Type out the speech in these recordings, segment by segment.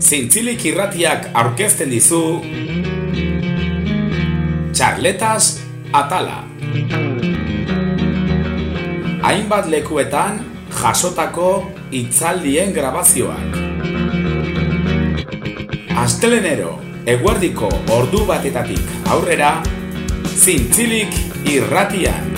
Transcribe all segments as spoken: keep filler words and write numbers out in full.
Zintzilik irratiak aurkezten dizu Txarletas Atala. Hainbat lekuetan jasotako hitzaldien grabazioak. Astelenero, eguerdiko ordu batetatik aurrera, Zintzilik irratian.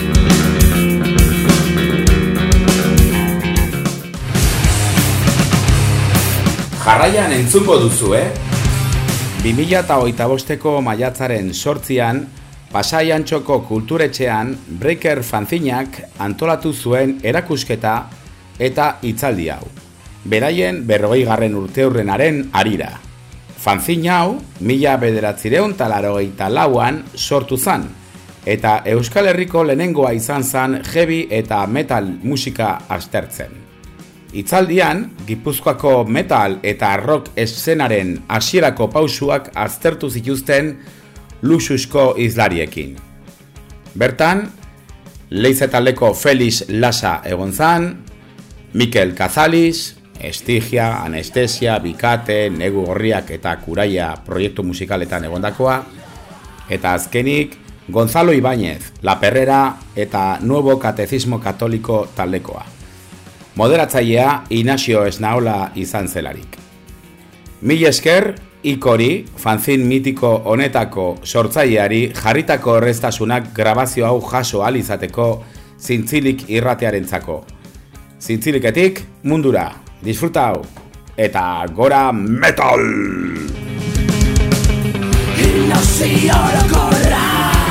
Jarraian entzungo duzue, bi mila hogeita bosteko maiatzaren sortzian, Pasai Antxoko kulturetxean Breaker fanzinak antolatu zuen erakusketa eta hitzaldi hau. Beraien berrogei garren urteurrenaren harira. Fanzin hau, mila bederatzireun talarogeita lauan sortu zan, eta Euskal Herriko lehenengoa izan zan heavy eta metal musika aztertzen. Hitzaldian, Gipuzkoako metal eta rock eszenaren hasierako pausuak aztertu zituzten luxusko izlariekin. Bertan, Leize taldeko Felix Lasa egon zan, Mikel Kazaliz, Estigia, Anestesia, Bikate, Negu Gorriak eta Kuraia proiektu musikaletan egondakoa, eta azkenik, Gonzalo Ibáñez, La Perrera eta Nuevo Catecismo Katoliko taldekoa. Moderatzailea Inazio Esnaola izan zelarik. Mil esker, Ikori, fanzin mitiko honetako sortzaileari jarritako erreztasunak grabazio hau jaso ahal izateko Zintzilik irratearentzako. Zintziliketik mundura, disfruta hau, eta gora metal! Inazio orokorra,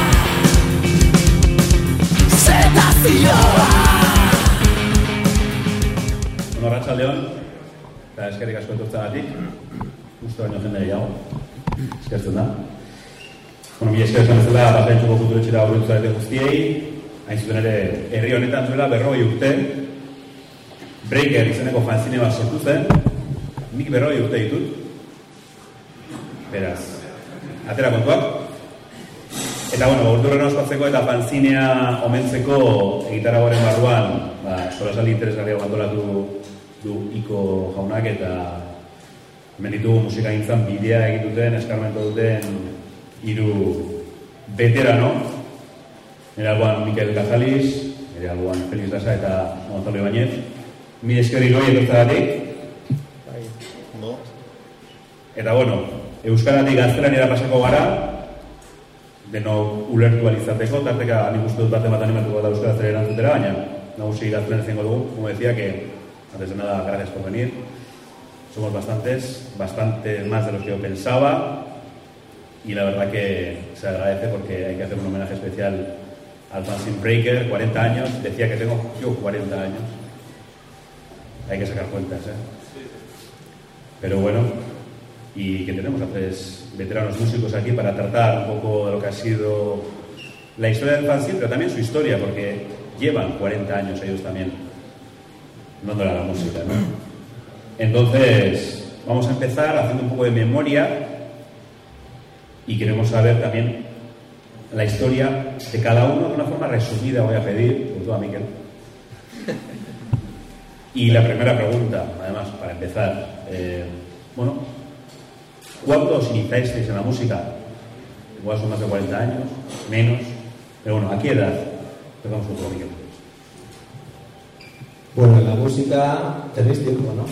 zetazioa. Arratxa Leon, eta eskerrik asko etortzagatik, justo baino jende gehiago, eskertzen da. Bueno, mi esker esan ezela, Pasai Antxoko kulturetxera horretu ere guztiei, hain zuten ere, herri honetan zuela berrogei urte, Breaker izeneko fanzine bat sortu zen, nik berrogei urte ditut, beraz, atera kontuak. Eta, bueno, urdurren ospatzeko eta fanzinea omentzeko egitaragoaren barruan, ba, solasaldi interesgarriago antolatu du Iko jaunak eta hemen ditugu musika gintzan bidea egituten, eskarmento duten hiru veterano, nire alboan Mikel Kazaliz, nire alboan Felix Lasa eta Gonzalo Ibáñez. Mi eskerri goi etortzagatik. Eta, bueno, euskaratik gaztelaniara pasako gara, deno ulertu alizateko, tarteka nik uste dut bat ematen animatuko da euskara zera erantzutera, baina nagusi gaztelaniz zengo dugu, como decía que antes de nada, gracias por venir. Somos bastantes, bastante más de los que yo pensaba y la verdad que se agradece porque hay que hacer un homenaje especial al fanzine Breaker, cuarenta años, decía que tengo yo cuarenta años. Hay que sacar cuentas, ¿eh? Pero bueno, y que tenemos a tres veteranos músicos aquí para tratar un poco de lo que ha sido la historia del fanzine, pero también su historia, porque llevan cuarenta años ellos también dándole a la música, ¿no? Entonces, vamos a empezar haciendo un poco de memoria y queremos saber también la historia de cada uno de una forma resumida, voy a pedir, sobre todo a Miquel. Y la primera pregunta, además, para empezar, eh, bueno, ¿cuándo os iniciasteis en la música? Igual son más de cuarenta años, menos, pero bueno, ¿a qué edad? Empezamos un poco, Miquel. Bueno, en la música tenéis tiempo, ¿no?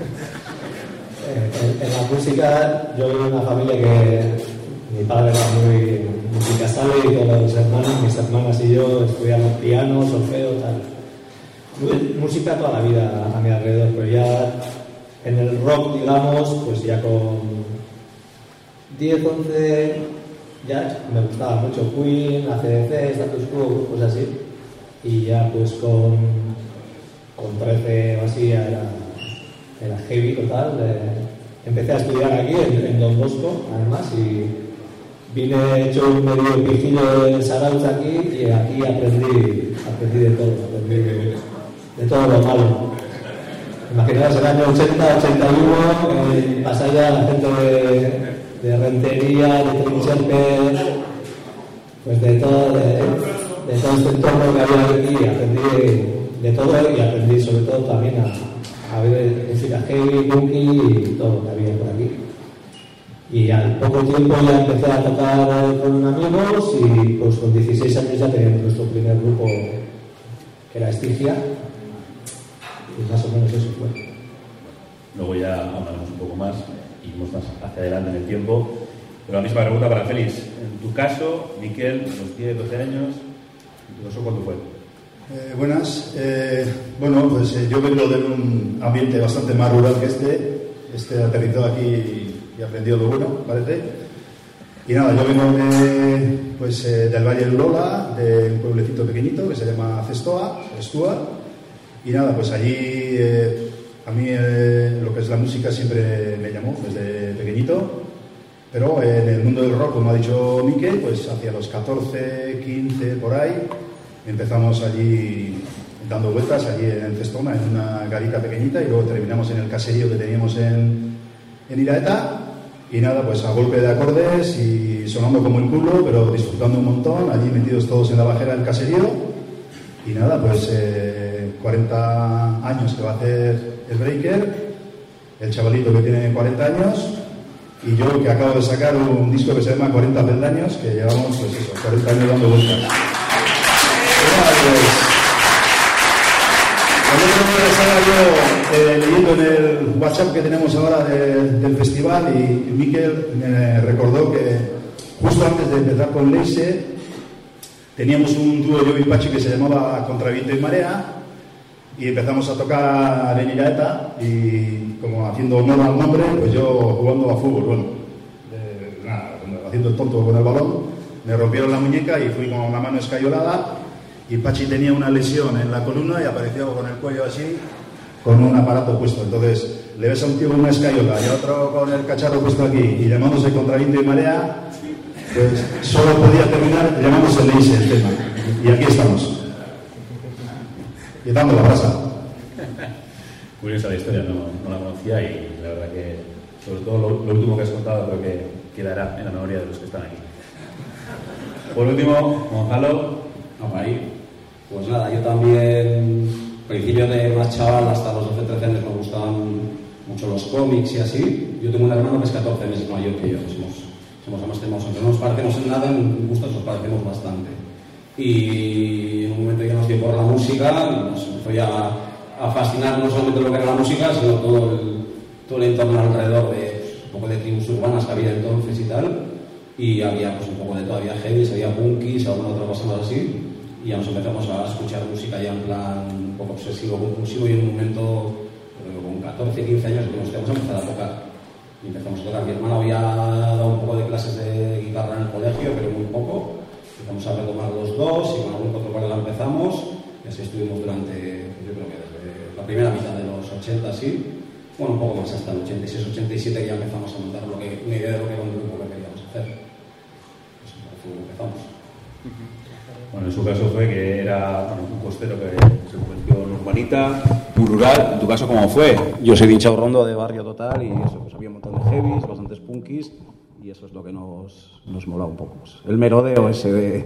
en, en la música, yo vivo en una familia que mi padre era muy musicasable y todos los hermanos, mis hermanas y yo estudiamos piano, solfeo, tal. Música toda la vida a mi alrededor, pero ya en el rock, digamos, pues ya con diez, once, ya me gustaba mucho Queen, A C D C, Status Quo, grupos así, y ya pues con, con trece o así era, era heavy total. Eh, empecé a estudiar aquí en, en Don Bosco, además, y vine hecho un medio vigilio de Sarauz aquí, y aquí aprendí, aprendí de todo, aprendí de, de todo lo malo. Imaginaos el año ochenta, ochenta y uno, en Pasaya, la gente de, de Rentería, de Trincherpe, pues de todo, de, de todo este entorno que había aquí, aprendí de todo y aprendí sobre todo también a, a ver música heavy, punky y todo lo que había por aquí. Y al poco tiempo ya empecé a tocar con amigos y pues con dieciséis años ya teníamos nuestro primer grupo, que era Estigia, y más o menos eso fue. Luego ya hablaremos un poco más y iremos más hacia adelante en el tiempo. Pero la misma pregunta para Félix. En tu caso, Miquel, a los diez, doce años, ¿en tu caso cuándo fue? Eh, buenas. Eh, bueno, pues eh, yo vengo de un ambiente bastante más rural que este. Este aterrizó aquí y, y aprendió lo bueno, parece. Y nada, yo vengo de, pues, eh, del Valle de Urola, de un pueblecito pequeñito que se llama Cestoa, Estua. Y nada, pues allí eh, a mí eh, lo que es la música siempre me llamó desde pequeñito. Pero en el mundo del rock, como ha dicho Miquel, pues hacia los catorce, quince, por ahí, empezamos allí dando vueltas, allí en Cestona, en una garita pequeñita, y luego terminamos en el caserío que teníamos en, en Iraeta. Y nada, pues a golpe de acordes y sonando como el culo, pero disfrutando un montón, allí metidos todos en la bajera del caserío. Y nada, pues eh, cuarenta años que va a hacer el Breaker, el chavalito que tiene cuarenta años... Y yo que acabo de sacar un disco que se llama cuarenta peldaños, que llevamos, pues eso, cuarenta años dando vueltas. Bueno, pues, el otro día estaba yo eh, leyendo en el WhatsApp que tenemos ahora de, del festival y Miquel me recordó que justo antes de empezar con Leise teníamos un dúo yo y Pachi que se llamaba Contra Viento y Marea y empezamos a tocar en Iraeta y como haciendo honor al nombre, pues yo jugando a fútbol, bueno, de, nada, haciendo el tonto con el balón, me rompieron la muñeca y fui con la mano escayolada y Pachi tenía una lesión en la columna y apareció con el cuello así, con un aparato puesto. Entonces, le ves a un tío con una escayola y a otro con el cacharro puesto aquí y llamándose Contra Viento y Marea, pues solo podía terminar llamándose Leise el tema. Y aquí estamos. Y dando la brasa. Curiosa la historia, no, no la conocía y la verdad que, sobre todo lo, lo último que has contado, creo que quedará en la memoria de los que están aquí. Por último, Gonzalo. Vamos ahí. Pues nada, yo también, principio de más chaval, hasta los doce trece años me gustaban mucho los cómics y así. Yo tengo un hermano que es catorce meses mayor que yo, somos, somos además tenemos, aunque no nos parecemos en nada, en gustos nos parecemos bastante. Y en un momento ya nos dio por la música, nos empezó ya a, a fascinar no solamente lo que era la música, sino todo el, todo el entorno alrededor de un poco de tribus urbanas que había entonces y tal. Y había pues un poco de todavía heavy, había punkis, alguna otra cosa más así. Y ya nos empezamos a escuchar música ya en plan un poco obsesivo, compulsivo, y en un momento, creo que con catorce, quince años, que nos teníamos a empezar a tocar. Y empezamos a tocar. Mi hermano había dado un poco de clases de guitarra en el colegio, pero muy poco. Empezamos a retomar los dos y con algún otro cual la empezamos. Y así estuvimos durante, yo creo que desde la primera mitad de los ochenta, sí. Bueno, un poco más hasta el ochenta y seis, ochenta y siete, que ya empezamos a montar lo que, una idea de lo que era un grupo que queríamos hacer. Pues fue como empezamos. Bueno, en su caso fue que era bueno, un costero que se convirtió en urbanita, muy rural. ¿En tu caso cómo fue? Yo soy de Inchaurrondo, de barrio total, y eso, pues había un montón de heavies, bastantes punkis, y eso es lo que nos, nos molaba un poco. Pues el merodeo ese de,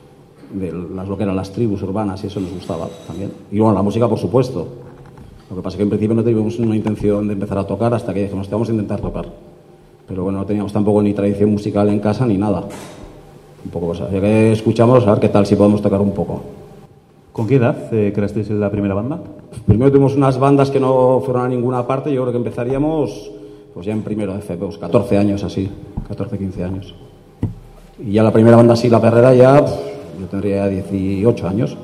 de las, lo que eran las tribus urbanas, y eso nos gustaba también. Y bueno, la música, por supuesto. Lo que pasa es que en principio no teníamos una intención de empezar a tocar hasta que dijimos, vamos a intentar tocar. Pero bueno, no teníamos tampoco ni tradición musical en casa ni nada. Un poco cosa. Ya que escuchamos, a ver qué tal si podemos tocar un poco. ¿Con qué edad eh, creasteis en la primera banda? Primero tuvimos unas bandas que no fueron a ninguna parte. Yo creo que empezaríamos pues ya en primero de F P, pues catorce años así, catorce, quince años. Y ya la primera banda así, la perrera, ya pff, yo tendría dieciocho años.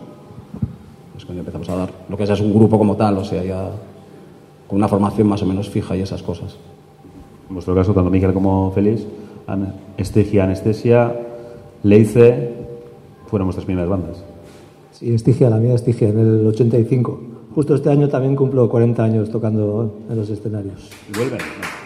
Es cuando empezamos a dar lo que es un grupo como tal, o sea, ya con una formación más o menos fija y esas cosas. En vuestro caso, tanto Miquel como Félix, Estigia, Anestesia, Leise, fueron vuestras primeras bandas. Sí, Estigia, la mía Estigia, en el ochenta y cinco. Justo este año también cumplo cuarenta años tocando en los escenarios. ¿Y vuelven?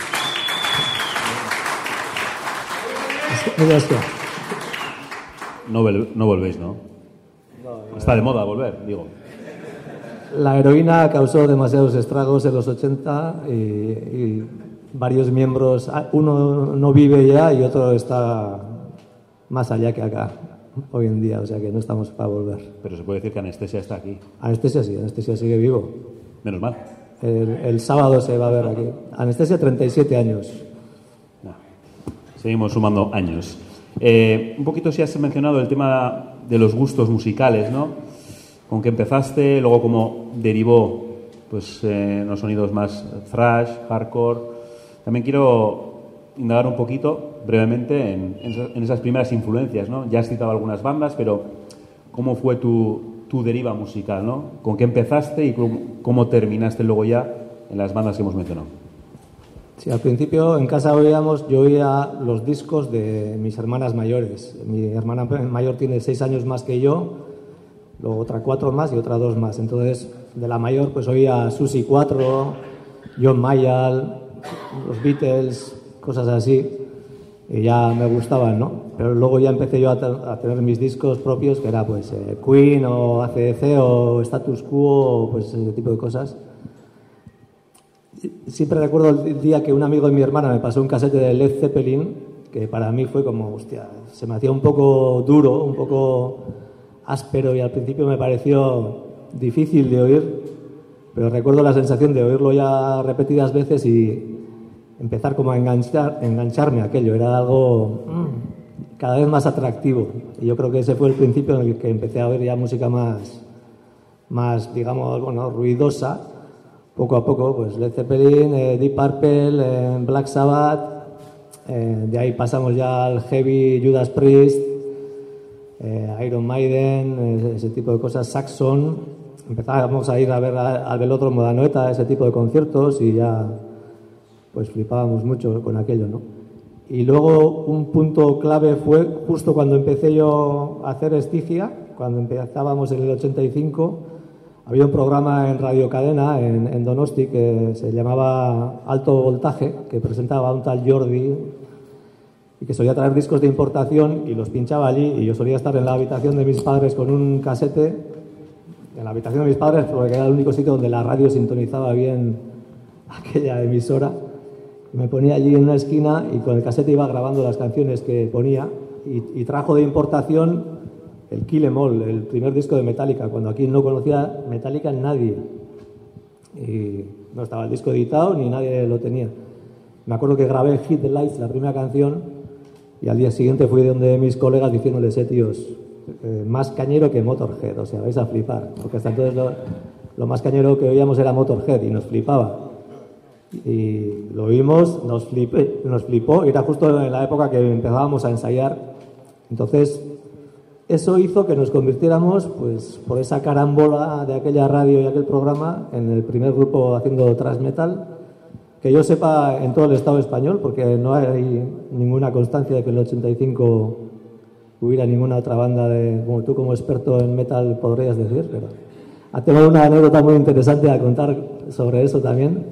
No, no, no volvéis, ¿no? No, está de moda volver, digo. La heroína causó demasiados estragos en los ochenta y, y varios miembros, uno no vive ya y otro está más allá que acá hoy en día, o sea que no estamos para volver. Pero se puede decir que Anestesia está aquí. Anestesia sí, Anestesia sigue vivo. Menos mal. El, el sábado se va a ver aquí. Anestesia, treinta y siete años. No. seguimos sumando años. Eh, un poquito si has mencionado el tema de los gustos musicales, ¿no? Con que empezaste, luego cómo derivó pues, eh, los sonidos más thrash, hardcore. También quiero indagar un poquito, brevemente, en, en esas primeras influencias, ¿no? Ya has citado algunas bandas, pero ¿cómo fue tu, tu deriva musical, ¿no? ¿Con qué empezaste y cómo, cómo terminaste luego ya en las bandas que hemos mencionado? Sí, al principio en casa oíamos, yo oía los discos de mis hermanas mayores. Mi hermana mayor tiene seis años más que yo, luego otra cuatro más y otra dos más. Entonces, de la mayor, pues oía Susi cuatro, John Mayall, los Beatles, cosas así, y ya me gustaban, ¿no? Pero luego ya empecé yo a, te- a tener mis discos propios, que era pues eh, Queen o A C D C o Status Quo, o pues ese tipo de cosas. Siempre recuerdo el día que un amigo de mi hermana me pasó un casete de Led Zeppelin, que para mí fue como, hostia, se me hacía un poco duro, un poco áspero y al principio me pareció difícil de oír, pero recuerdo la sensación de oírlo ya repetidas veces y empezar como a enganchar, engancharme a aquello, era algo mm, cada vez más atractivo. Y yo creo que ese fue el principio en el que empecé a oír ya música más, más digamos, bueno, ruidosa. Poco a poco, pues Led Zeppelin, eh, Deep Purple, eh, Black Sabbath, eh, de ahí pasamos ya al heavy Judas Priest, eh, Iron Maiden, eh, ese tipo de cosas, Saxon. Empezábamos a ir a ver a- al Velódromo de Anoeta, ese tipo de conciertos, y ya pues flipábamos mucho con aquello, ¿no? Y luego un punto clave fue justo cuando empecé yo a hacer Estigia, cuando empezábamos en el ochenta y cinco. Había un programa en Radio Cadena, en, en Donosti, que se llamaba Alto Voltaje, que presentaba a un tal Jordi y que solía traer discos de importación y los pinchaba allí. Y yo solía estar en la habitación de mis padres con un casete, en la habitación de mis padres, porque era el único sitio donde la radio sintonizaba bien aquella emisora. Y me ponía allí en una esquina y con el casete iba grabando las canciones que ponía. Y, y trajo de importación el Kill 'Em All, el primer disco de Metallica, cuando aquí no conocía Metallica nadie. Y no estaba el disco editado ni nadie lo tenía. Me acuerdo que grabé Hit the Lights, la primera canción, y al día siguiente fui donde mis colegas diciéndoles, eh, tíos, eh, más cañero que Motorhead, o sea, vais a flipar. Porque hasta entonces lo, lo más cañero que oíamos era Motorhead y nos flipaba. Y lo oímos, nos, flipé, nos flipó, y era justo en la época que empezábamos a ensayar. Entonces, eso hizo que nos convirtiéramos, pues, por esa carambola de aquella radio y aquel programa, en el primer grupo haciendo thrash metal, que yo sepa en todo el Estado español, porque no hay ninguna constancia de que en el ochenta y cinco hubiera ninguna otra banda de, como tú como experto en metal podrías decir, pero tengo una anécdota muy interesante a contar sobre eso también,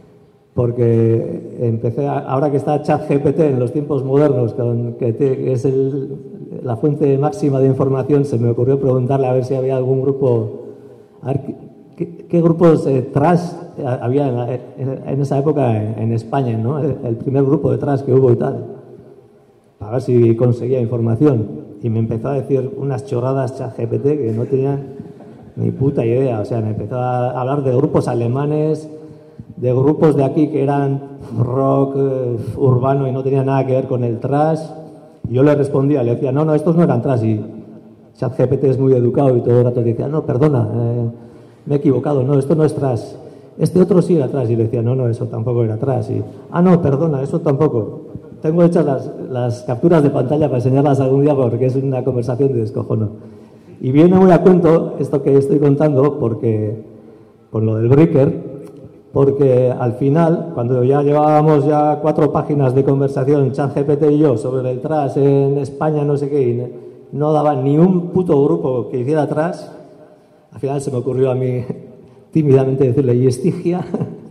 porque empecé, a, ahora que está ChatGPT en los tiempos modernos, con, que, te, que es el, la fuente máxima de información, se me ocurrió preguntarle a ver si había algún grupo, a ver qué, qué grupos de thrash había en, la, en, en esa época en, en España, ¿no? El, el primer grupo de thrash que hubo y tal, para ver si conseguía información. Y me empezó a decir unas chorradas ChatGPT que no tenían ni puta idea. O sea, me empezó a hablar de grupos alemanes, de grupos de aquí que eran rock eh, urbano y no tenían nada que ver con el thrash. Y yo le respondía, le decía, no, no, estos no eran thrash. Y ChatGPT es muy educado y todo el rato decía, no, perdona, eh, me he equivocado, no, esto no es thrash. Este otro sí era thrash. Y le decía, no, no, eso tampoco era thrash. Y, ah, no, perdona, eso tampoco. Tengo hechas las, las capturas de pantalla para enseñarlas algún día porque es una conversación de descojono. Y viene muy a cuento esto que estoy contando porque con lo del breaker, porque al final, cuando ya llevábamos ya cuatro páginas de conversación, ChatGPT y yo, sobre el thrash en España, no sé qué, y no daba ni un puto grupo que hiciera thrash, al final se me ocurrió a mí tímidamente decirle, ¿y Estigia?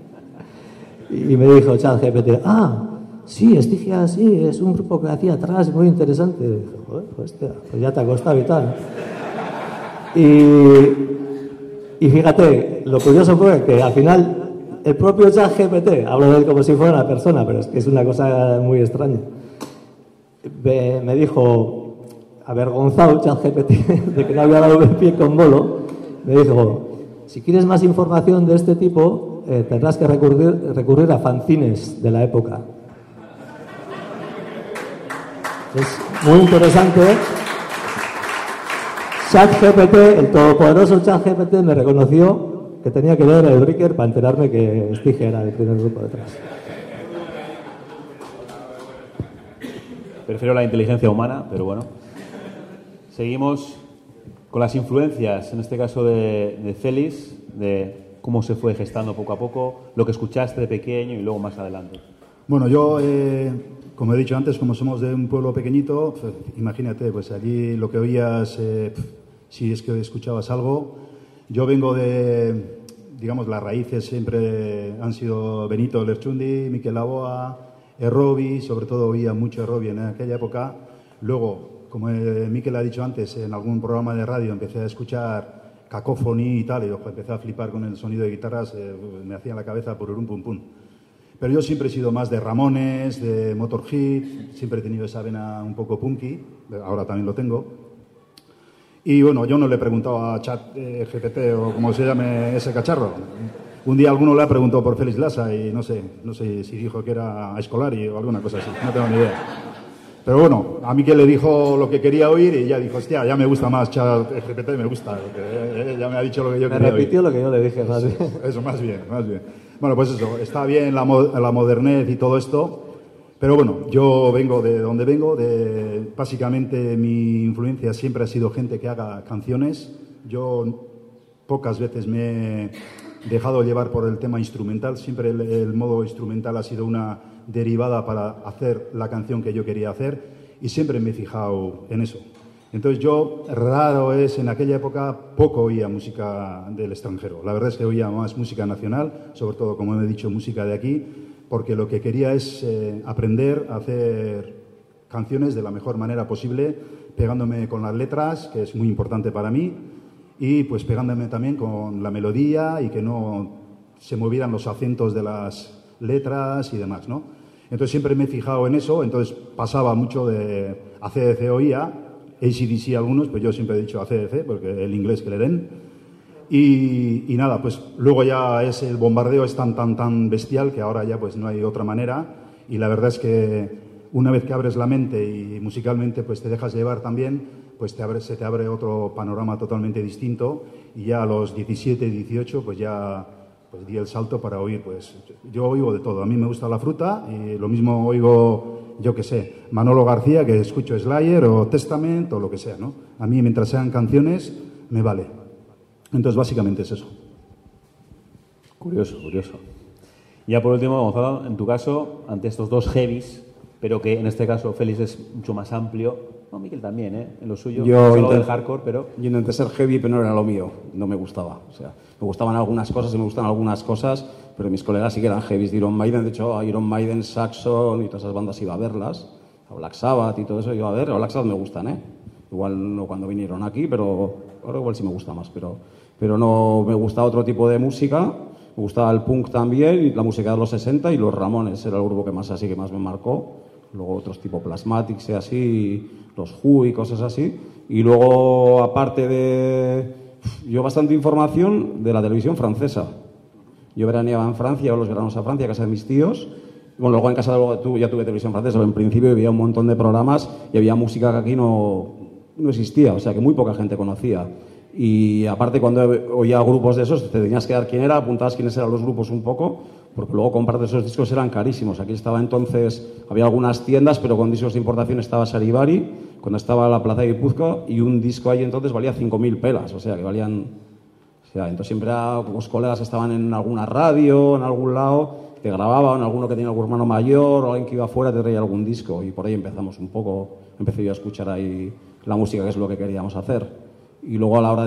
Y me dijo ChatGPT, ah, sí, Estigia, sí, es un grupo que hacía thrash muy interesante. Y dije, joder, pues, hostia, pues ya te ha costado y tal. Y, y fíjate, lo curioso fue que al final el propio ChatGPT, hablo de él como si fuera una persona, pero es que es una cosa muy extraña, me, me dijo, avergonzado ChatGPT de que no había dado el pie con bolo, me dijo, si quieres más información de este tipo, eh, tendrás que recurrir, recurrir a fanzines de la época. Es muy interesante. ChatGPT, el todopoderoso ChatGPT me reconoció que tenía que leer el Breaker para enterarme que Stige era el primer grupo detrás. Prefiero la inteligencia humana, pero bueno. Seguimos con las influencias, en este caso de, de Félix, de cómo se fue gestando poco a poco, lo que escuchaste de pequeño y luego más adelante. Bueno, yo, eh, como he dicho antes, como somos de un pueblo pequeñito, pues, imagínate, pues allí lo que oías, eh, si es que escuchabas algo. Yo vengo de, digamos, las raíces siempre han sido Benito Lerchundi, Mikel Laboa, Errobi, sobre todo oía mucho Errobi en aquella época. Luego, como eh, Mikel ha dicho antes, en algún programa de radio empecé a escuchar Cacophony y tal, y ojo, empecé a flipar con el sonido de guitarras, eh, me hacía la cabeza por un pum pum. Pero yo siempre he sido más de Ramones, de Motorhead, siempre he tenido esa vena un poco punky, ahora también lo tengo. Y bueno, yo no le he preguntado a ChatGPT eh, o como se llame ese cacharro. Un día alguno le ha preguntado por Félix Lassa y no sé, no sé si dijo que era Escolari o alguna cosa así, no tengo ni idea. Pero bueno, a mí que le dijo lo que quería oír y ya dijo, hostia, ya me gusta más ChatGPT, me gusta, porque eh, ya me ha dicho lo que yo me quería oír. Me repitió lo que yo le dije, más bien. Eso, más bien, más bien. Bueno, pues eso, está bien la, mo la modernez y todo esto, pero bueno, yo vengo de donde vengo, de básicamente mi influencia siempre ha sido gente que haga canciones. Yo pocas veces me he dejado llevar por el tema instrumental, siempre el, el modo instrumental ha sido una derivada para hacer la canción que yo quería hacer y siempre me he fijado en eso. Entonces yo, raro es, en aquella época poco oía música del extranjero. La verdad es que oía más música nacional, sobre todo, como he dicho, música de aquí, porque lo que quería es eh, aprender a hacer canciones de la mejor manera posible, pegándome con las letras, que es muy importante para mí, y pues pegándome también con la melodía y que no se movieran los acentos de las letras y demás, ¿no? Entonces siempre me he fijado en eso, entonces pasaba mucho de A C D C oía, A C D C algunos, pues yo siempre he dicho A C D C, porque el inglés que le den. Y, y nada, pues luego ya es el bombardeo es tan, tan, tan bestial que ahora ya pues no hay otra manera. Y la verdad es que una vez que abres la mente y musicalmente pues te dejas llevar también, pues te abre, se te abre otro panorama totalmente distinto. Y ya a los diecisiete, dieciocho, pues ya pues di el salto para oír. Pues yo oigo de todo. A mí me gusta la fruta y lo mismo oigo, yo qué sé, Manolo García, que escucho Slayer o Testament o lo que sea, ¿no? A mí, mientras sean canciones, me vale. Entonces, básicamente es eso. Curioso, curioso. Ya por último, Gonzalo, en tu caso, ante estos dos heavies, pero que en este caso Félix es mucho más amplio. No, Mikel también, ¿eh? En lo suyo, yo solo del hardcore, pero... Yo intenté ser heavy, pero no era lo mío. No me gustaba. O sea, me gustaban algunas cosas y me gustan algunas cosas, pero mis colegas sí que eran heavies de Iron Maiden. De hecho, a Iron Maiden, Saxon y todas esas bandas iba a verlas. A Black Sabbath y todo eso iba a ver. A Black Sabbath me gustan, ¿eh? Igual no cuando vinieron aquí, pero ahora igual sí me gusta más. Pero, pero no me gusta otro tipo de música. Me gustaba el punk también, y la música de los sesenta, y los Ramones era el grupo que más así que más me marcó. Luego otros tipo Plasmatics y así, los Who y cosas así. Y luego, aparte de... Yo bastante información de la televisión francesa. Yo veraneaba en Francia, los veranos a Francia, a casa de mis tíos. Bueno, luego en casa de, tu, ya tuve televisión francesa, pero en principio había un montón de programas y había música que aquí no, no existía, o sea, que muy poca gente conocía. Y aparte, cuando oía grupos de esos, te tenías que dar quién era, apuntabas quiénes eran los grupos un poco, porque luego comprar esos discos eran carísimos. Aquí estaba entonces, había algunas tiendas, pero con discos de importación estaba Saribari, cuando estaba la Plaza de Guipúzcoa, y un disco ahí entonces valía cinco mil pelas, o sea, que valían... O sea, entonces siempre era, los colegas estaban en alguna radio, en algún lado, te grababan, alguno que tenía algún hermano mayor, o alguien que iba afuera te traía algún disco, y por ahí empezamos un poco, empecé yo a escuchar ahí la música, que es lo que queríamos hacer. Y luego a la hora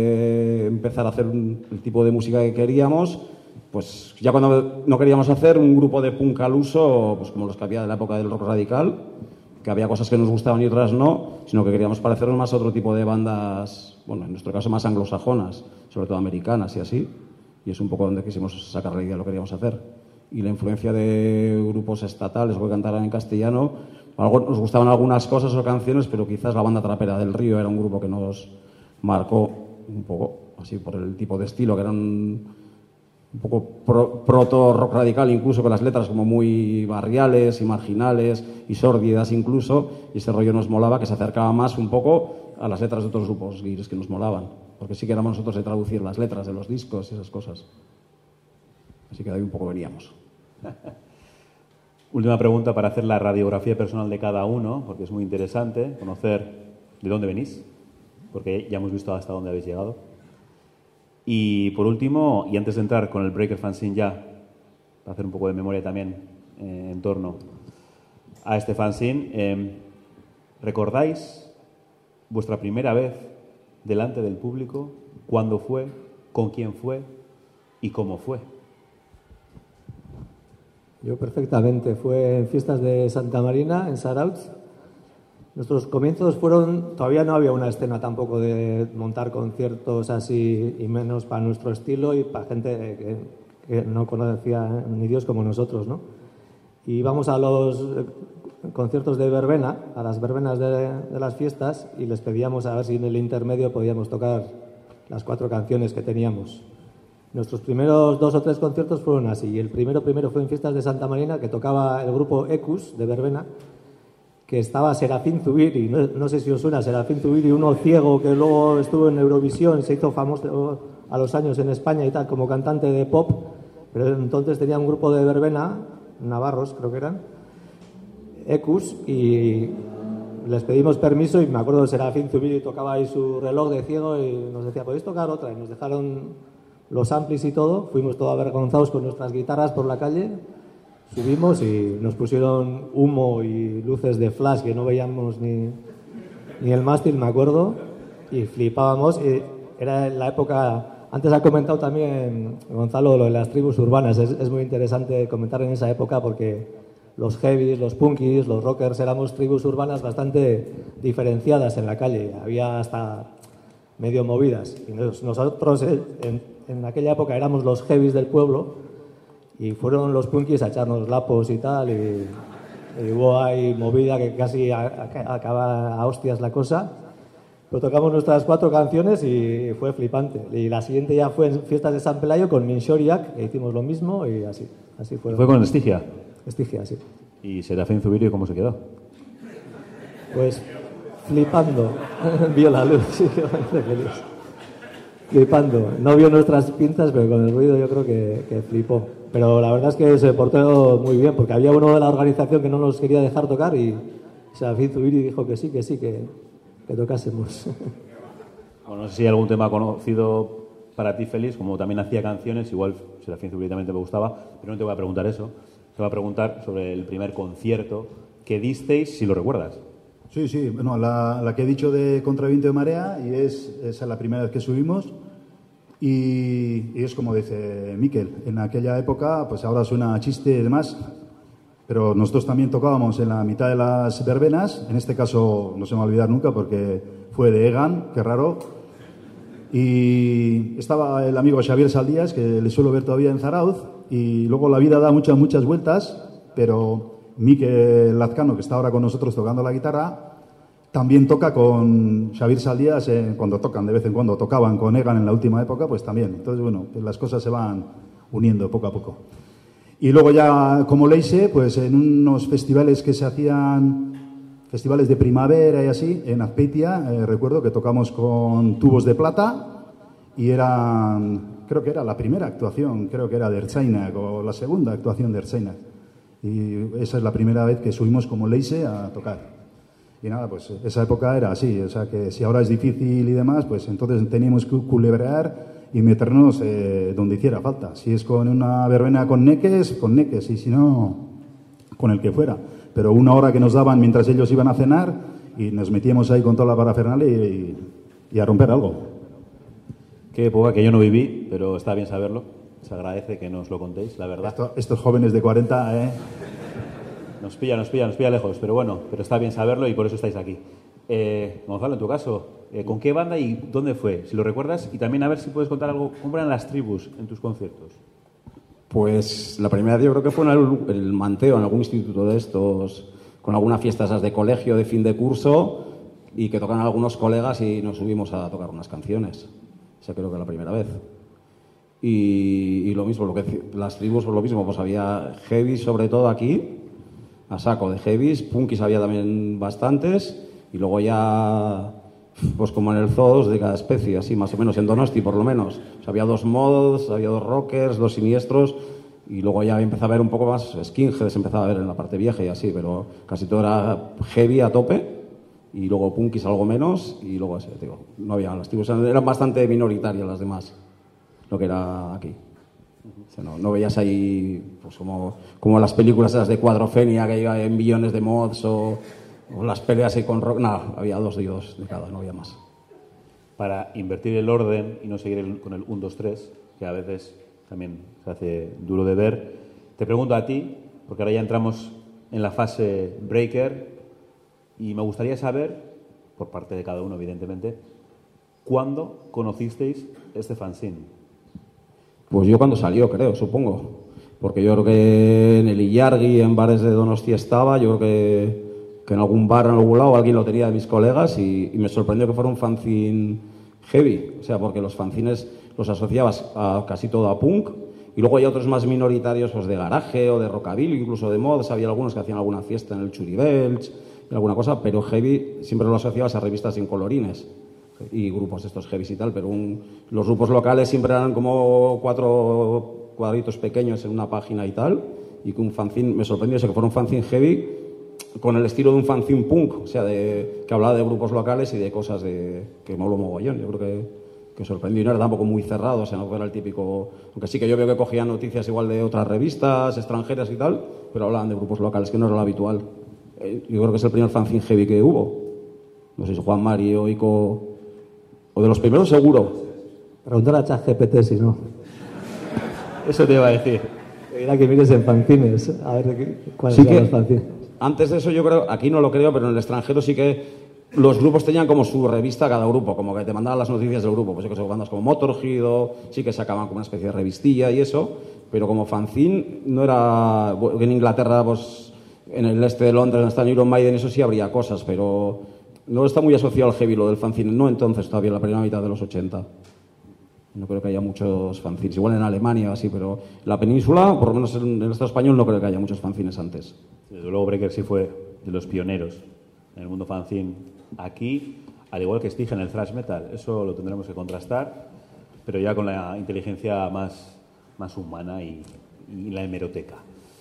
de empezar a hacer un, el tipo de música que queríamos, pues ya cuando no queríamos hacer un grupo de punk al uso, pues como los que había de la época del rock radical, que había cosas que nos gustaban y otras no, sino que queríamos parecernos más a otro tipo de bandas, bueno, en nuestro caso más anglosajonas, sobre todo americanas y así, y es un poco donde quisimos sacar la idea de lo que queríamos hacer. Y la influencia de grupos estatales o que cantaran en castellano, algo, nos gustaban algunas cosas o canciones, pero quizás la banda Trapera del Río era un grupo que nos marcó un poco, así por el tipo de estilo, que eran un poco pro, proto-rock radical, incluso con las letras como muy barriales y marginales y sórdidas incluso, y ese rollo nos molaba, que se acercaba más un poco a las letras de otros grupos guiris que nos molaban, porque sí que éramos nosotros de traducir las letras de los discos y esas cosas. Así que de ahí un poco veníamos. Última pregunta para hacer la radiografía personal de cada uno, porque es muy interesante conocer de dónde venís, porque ya hemos visto hasta dónde habéis llegado. Y por último, y antes de entrar con el Breaker Fanzine ya, para hacer un poco de memoria también eh, en torno a este fanzine, eh, ¿recordáis vuestra primera vez delante del público? ¿Cuándo fue? ¿Con quién fue? ¿Y cómo fue? Yo perfectamente. Fue en fiestas de Santa Marina, en Zarautz. Nuestros comienzos fueron... Todavía no había una escena tampoco de montar conciertos así, y menos para nuestro estilo y para gente que, que no conocía ni Dios como nosotros, ¿no? Y íbamos a los conciertos de verbena, a las verbenas de, de las fiestas, y les pedíamos a ver si en el intermedio podíamos tocar las cuatro canciones que teníamos. Nuestros primeros dos o tres conciertos fueron así. Y el primero primero fue en fiestas de Santa Marina, que tocaba el grupo Ecus de verbena, que estaba Serafín Zubiri, no, no sé si os suena, Serafín Zubiri, uno ciego que luego estuvo en Eurovisión, se hizo famoso a los años en España y tal, como cantante de pop, pero entonces tenía un grupo de verbena, navarros creo que eran, Ecus, y les pedimos permiso y me acuerdo de Serafín Zubiri, tocaba ahí su reloj de ciego y nos decía, ¿podéis tocar otra? Y nos dejaron los amplis y todo, fuimos todos avergonzados con nuestras guitarras por la calle. Subimos y nos pusieron humo y luces de flash que no veíamos ni, ni el mástil, me acuerdo, y flipábamos. Y era en la época, antes ha comentado también Gonzalo lo de las tribus urbanas, es, es muy interesante comentar en esa época porque los heavies, los punkies, los rockers éramos tribus urbanas bastante diferenciadas en la calle, había hasta medio movidas. Y nos, nosotros en, en aquella época éramos los heavies del pueblo. Y fueron los punkis a echarnos lapos y tal, y, y hubo ahí movida que casi a, a, acaba a hostias la cosa. Pero tocamos nuestras cuatro canciones y fue flipante. Y la siguiente ya fue en fiestas de San Pelayo con Minshoriak, que hicimos lo mismo y así. así fue. ¿Fue con Estigia? Estigia, sí. ¿Y Serafín Zubiri cómo se quedó? Pues flipando. Vio la luz, sí, qué feliz. Flipando. No vio nuestras pintas, pero con el ruido yo creo que, que flipó. Pero la verdad es que se portó muy bien, porque había uno de la organización que no nos quería dejar tocar y Serafín Zubiri dijo que sí, que sí, que, que tocásemos. Bueno, no sé si hay algún tema conocido para ti, Félix, como también hacía canciones, igual Serafín Zubiri también te gustaba, pero no te voy a preguntar eso. Te voy a preguntar sobre el primer concierto que disteis, si lo recuerdas. Sí, sí, bueno, la, la que he dicho de Contra Viento de Marea, y es, es la primera vez que subimos. Y, y es como dice Miquel, en aquella época, pues ahora suena a chiste y demás, pero nosotros también tocábamos en la mitad de las verbenas, en este caso no se me va a olvidar nunca porque fue de Egan, qué raro, y estaba el amigo Xavier Saldías, que le suelo ver todavía en Zarautz, y luego la vida da muchas, muchas vueltas, pero Miquel Lazcano, que está ahora con nosotros tocando la guitarra, también toca con Xavier Saldías, eh, cuando tocan, de vez en cuando tocaban con Egan en la última época, pues también. Entonces, bueno, pues las cosas se van uniendo poco a poco. Y luego ya, como Leise, pues en unos festivales que se hacían, festivales de primavera y así, en Azpeitia, eh, recuerdo que tocamos con Tubos de Plata y eran, creo que era la primera actuación, creo que era de Ertzainak, o la segunda actuación de Ertzainak. Y esa es la primera vez que subimos como Leise a tocar. Y nada, pues esa época era así, o sea que si ahora es difícil y demás, pues entonces teníamos que culebrear y meternos eh, donde hiciera falta. Si es con una verbena con neques, con neques, y si no, con el que fuera. Pero una hora que nos daban mientras ellos iban a cenar y nos metíamos ahí con toda la parafernalia y, y a romper algo. Qué época que yo no viví, pero está bien saberlo. Se agradece que nos lo contéis, la verdad. Esto, estos jóvenes de cuarenta, ¿eh? Nos pilla, nos pilla, nos pilla lejos, pero bueno, pero está bien saberlo y por eso estáis aquí. Eh, Gonzalo, en tu caso, eh, ¿con qué banda y dónde fue? Si lo recuerdas, y también a ver si puedes contar algo, ¿cómo eran las tribus en tus conciertos? Pues la primera vez yo creo que fue en el, el Manteo, en algún instituto de estos, con alguna fiesta esas de colegio, de fin de curso, y que tocan algunos colegas y nos subimos a tocar unas canciones. Esa creo que es la primera vez. y, y lo mismo, lo que las tribus, pues lo mismo, pues había heavy sobre todo aquí, a saco de heavies, punkis había también bastantes, y luego ya, pues como en el zoo, dos de cada especie, así más o menos, en Donosti por lo menos. O sea, había dos mods, había dos rockers, dos siniestros, y luego ya empezaba a ver un poco más skinheads, empezaba a ver en la parte vieja y así, pero casi todo era heavy a tope, y luego punkis algo menos, y luego ese, digo, no había, las tribus eran bastante minoritarias las demás, lo que era aquí. O sea, no, no veías ahí, pues como, como las películas esas de Cuadrofenia, que iba en billones de mods, o, o las peleas ahí con rock, nada, había dos y dos de cada, no había más. Para invertir el orden y no seguir el, con el uno, dos, tres, que a veces también se hace duro de ver, te pregunto a ti, porque ahora ya entramos en la fase breaker, y me gustaría saber, por parte de cada uno evidentemente, ¿cuándo conocisteis este fanzine? Pues yo cuando salió, creo, supongo. Porque yo creo que en el Illargi, en bares de Donosti estaba, yo creo que, que en algún bar, en algún lado, alguien lo tenía de mis colegas, y, y me sorprendió que fuera un fanzine heavy. O sea, porque los fanzines los asociabas a casi todo a punk, y luego hay otros más minoritarios, pues de garaje o de rockabilly, incluso de mods. Había algunos que hacían alguna fiesta en el Churibelch y alguna cosa, pero heavy siempre lo asociabas a revistas en colorines y grupos de estos heavies y tal, pero un, los grupos locales siempre eran como cuatro cuadritos pequeños en una página y tal, y que un fanzine, me sorprendió eso, que fuera un fanzine heavy con el estilo de un fanzine punk, o sea, de, que hablaba de grupos locales y de cosas de, que moló mogollón. Yo creo que, que sorprendió, y no era tampoco muy cerrado, o sea, no era el típico, aunque sí que yo veo que cogían noticias igual de otras revistas extranjeras y tal, pero hablaban de grupos locales, que no era lo habitual. Eh, yo creo que es el primer fanzine heavy que hubo. No sé si Juan Mario, Ico, o de los primeros seguro. Preguntar a ChatGPT si no. Eso te iba a decir. Mira que mires en fanzines, a ver cuáles Sí son que los fanzines. antes de eso yo creo, aquí no lo creo, pero en el extranjero sí que los grupos tenían como su revista cada grupo, como que te mandaban las noticias del grupo, pues yo que sé, bandas como Motorhead, o sí que sacaban como una especie de revistilla y eso, pero como fanzine no era, en Inglaterra, pues en el este de Londres, donde está Iron Maiden, eso sí habría cosas, pero no está muy asociado al heavy lo del fanzine, no entonces todavía, en la primera mitad de los ochenta. No creo que haya muchos fanzines, igual en Alemania o así, pero en la península, por lo menos en el Estado español, no creo que haya muchos fanzines antes. Desde luego Breaker sí fue de los pioneros en el mundo fanzine aquí, al igual que Stig en el thrash metal. Eso lo tendremos que contrastar, pero ya con la inteligencia más, más humana y, y la hemeroteca.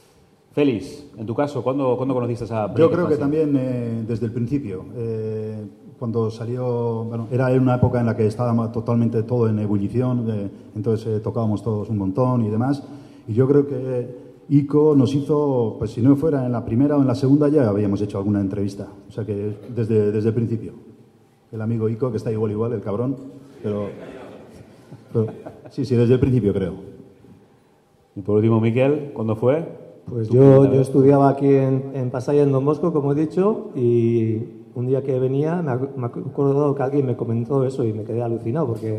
Félix, en tu caso, ¿cuándo, ¿cuándo conociste a Breaker? Yo creo que fanzine? también eh, desde el principio. Eh, cuando salió, bueno, era en una época en la que estaba totalmente todo en ebullición, eh, entonces eh, tocábamos todos un montón y demás. Y yo creo que Ico nos hizo, pues si no fuera en la primera o en la segunda, ya habíamos hecho alguna entrevista. O sea que desde, desde el principio. El amigo Ico, que está igual igual, el cabrón, pero, pero sí, sí, desde el principio creo. Y por último, Miquel, ¿cuándo fue? Pues yo, yo estudiaba aquí en, en Pasaya, en Don Bosco, como he dicho, y un día que venía me, ac- me acuerdo que alguien me comentó eso y me quedé alucinado porque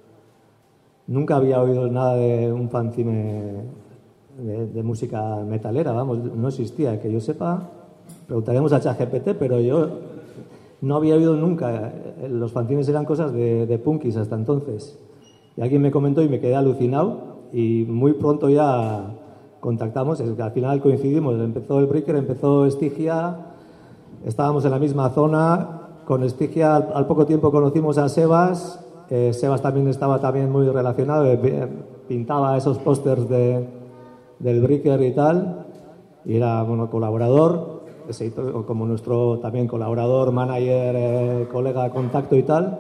nunca había oído nada de un fanzine de, de música metalera, vamos, no existía, que yo sepa. Preguntaremos a ChatGPT, pero yo no había oído nunca. Los fanzines eran cosas de, de punkis hasta entonces. Y alguien me comentó y me quedé alucinado, y muy pronto ya contactamos, es que al final coincidimos, empezó el Breaker, empezó Estigia, estábamos en la misma zona, con Estigia al, al poco tiempo conocimos a Sebas, eh, Sebas también estaba también muy relacionado, eh, pintaba esos pósters de, del Breaker y tal, y era, bueno, colaborador, se hizo como nuestro también colaborador, manager, eh, colega, contacto y tal,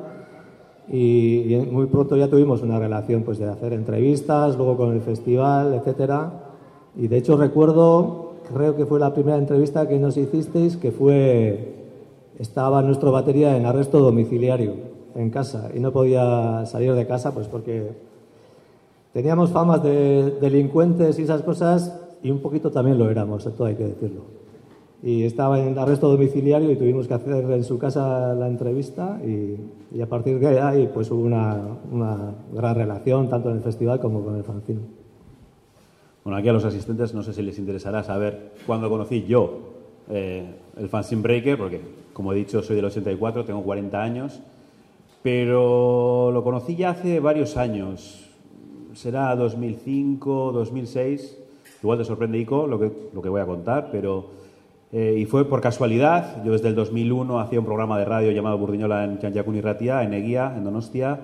y, y muy pronto ya tuvimos una relación pues de hacer entrevistas, luego con el festival, etcétera. Y de hecho recuerdo, creo que fue la primera entrevista que nos hicisteis, que fue, estaba nuestro batería en arresto domiciliario en casa y no podía salir de casa pues porque teníamos famas de delincuentes y esas cosas, y un poquito también lo éramos, todo hay que decirlo. Y estaba en arresto domiciliario y tuvimos que hacer en su casa la entrevista, y, y a partir de ahí pues hubo una, una gran relación tanto en el festival como con el fanzine. Bueno, aquí a los asistentes no sé si les interesará saber cuándo conocí yo eh, el fanzine Breaker, porque, como he dicho, soy del ochenta y cuatro, tengo cuarenta años, pero lo conocí ya hace varios años. será dos mil cinco, dos mil seis. Igual te sorprende, Ico, lo que, lo que voy a contar, pero... Eh, y fue por casualidad. Yo desde el dos mil uno hacía un programa de radio llamado Burdiñola en Txantxakun Irratia, en Eguía, en Donostia,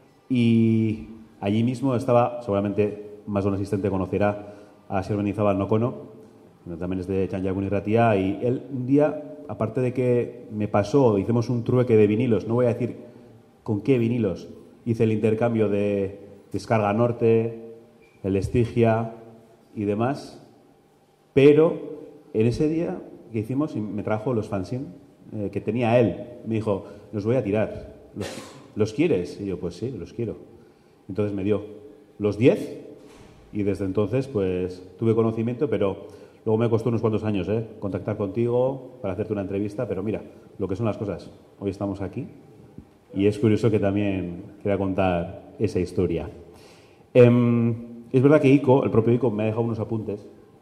y allí mismo estaba, seguramente más de un asistente conocerá a Sir Benizabal Nocono, también es de Txantxakun Irratia, y él un día, aparte de que me pasó, hicimos un trueque de vinilos, no voy a decir con qué vinilos, hice el intercambio de Descarga Norte, el Estigia y demás, pero en ese día que hicimos me trajo los fanzine eh, que tenía él. Me dijo, los voy a tirar. ¿Los, ¿Los quieres? Y yo, pues sí, los quiero. Entonces me dio los diez y desde entonces pues tuve conocimiento, pero luego me costó unos cuantos años eh, contactar contigo para hacerte una entrevista, pero mira, lo que son las cosas. Hoy estamos aquí y es curioso que también quiera contar esa historia. Eh, es verdad que Ico, el propio Ico, me ha dejado unos apuntes,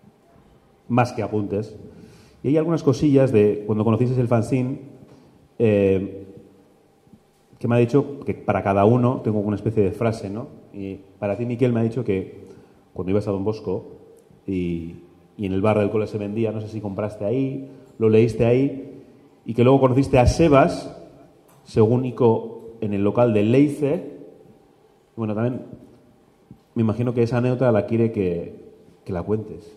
más que apuntes, y hay algunas cosillas de cuando conocisteis el fanzine eh, que me ha dicho que para cada uno tengo una especie de frase, ¿no? Y para ti, Miquel, me ha dicho que cuando ibas a Don Bosco y, y en el bar del cole se vendía, no sé si compraste ahí, lo leíste ahí, y que luego conociste a Sebas, según Ico, en el local de Leice. Bueno, también me imagino que esa anécdota la quiere que, que la cuentes.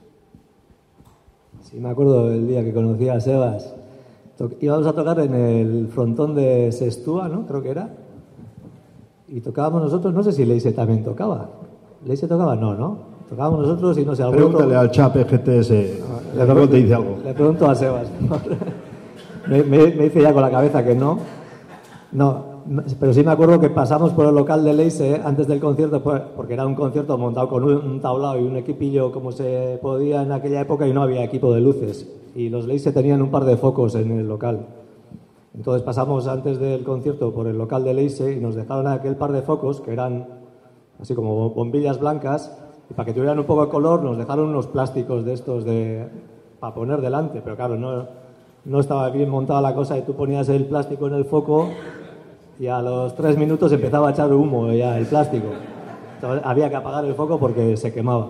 Sí, me acuerdo del día que conocí a Sebas. To- íbamos a tocar en el frontón de Sestúa, ¿no? Creo que era. Y tocábamos nosotros, no sé si Leise también tocaba. ¿Leise tocaba? No, ¿no? Tocábamos nosotros y no sé, algún Pregúntale otro... al Chap G T S, Le luego te dice algo. Le pregunto a Sebas. me, me, me dice ya con la cabeza que no. No, pero sí me acuerdo que pasamos por el local de Leise antes del concierto, porque era un concierto montado con un tablao y un equipillo como se podía en aquella época y no había equipo de luces. Y los Leise tenían un par de focos en el local. Entonces pasamos antes del concierto por el local de Leise y nos dejaron aquel par de focos que eran así como bombillas blancas, y para que tuvieran un poco de color nos dejaron unos plásticos de estos de para poner delante, pero claro, no, no estaba bien montada la cosa y tú ponías el plástico en el foco y a los tres minutos empezaba a echar humo ya el plástico. Entonces había que apagar el foco porque se quemaba.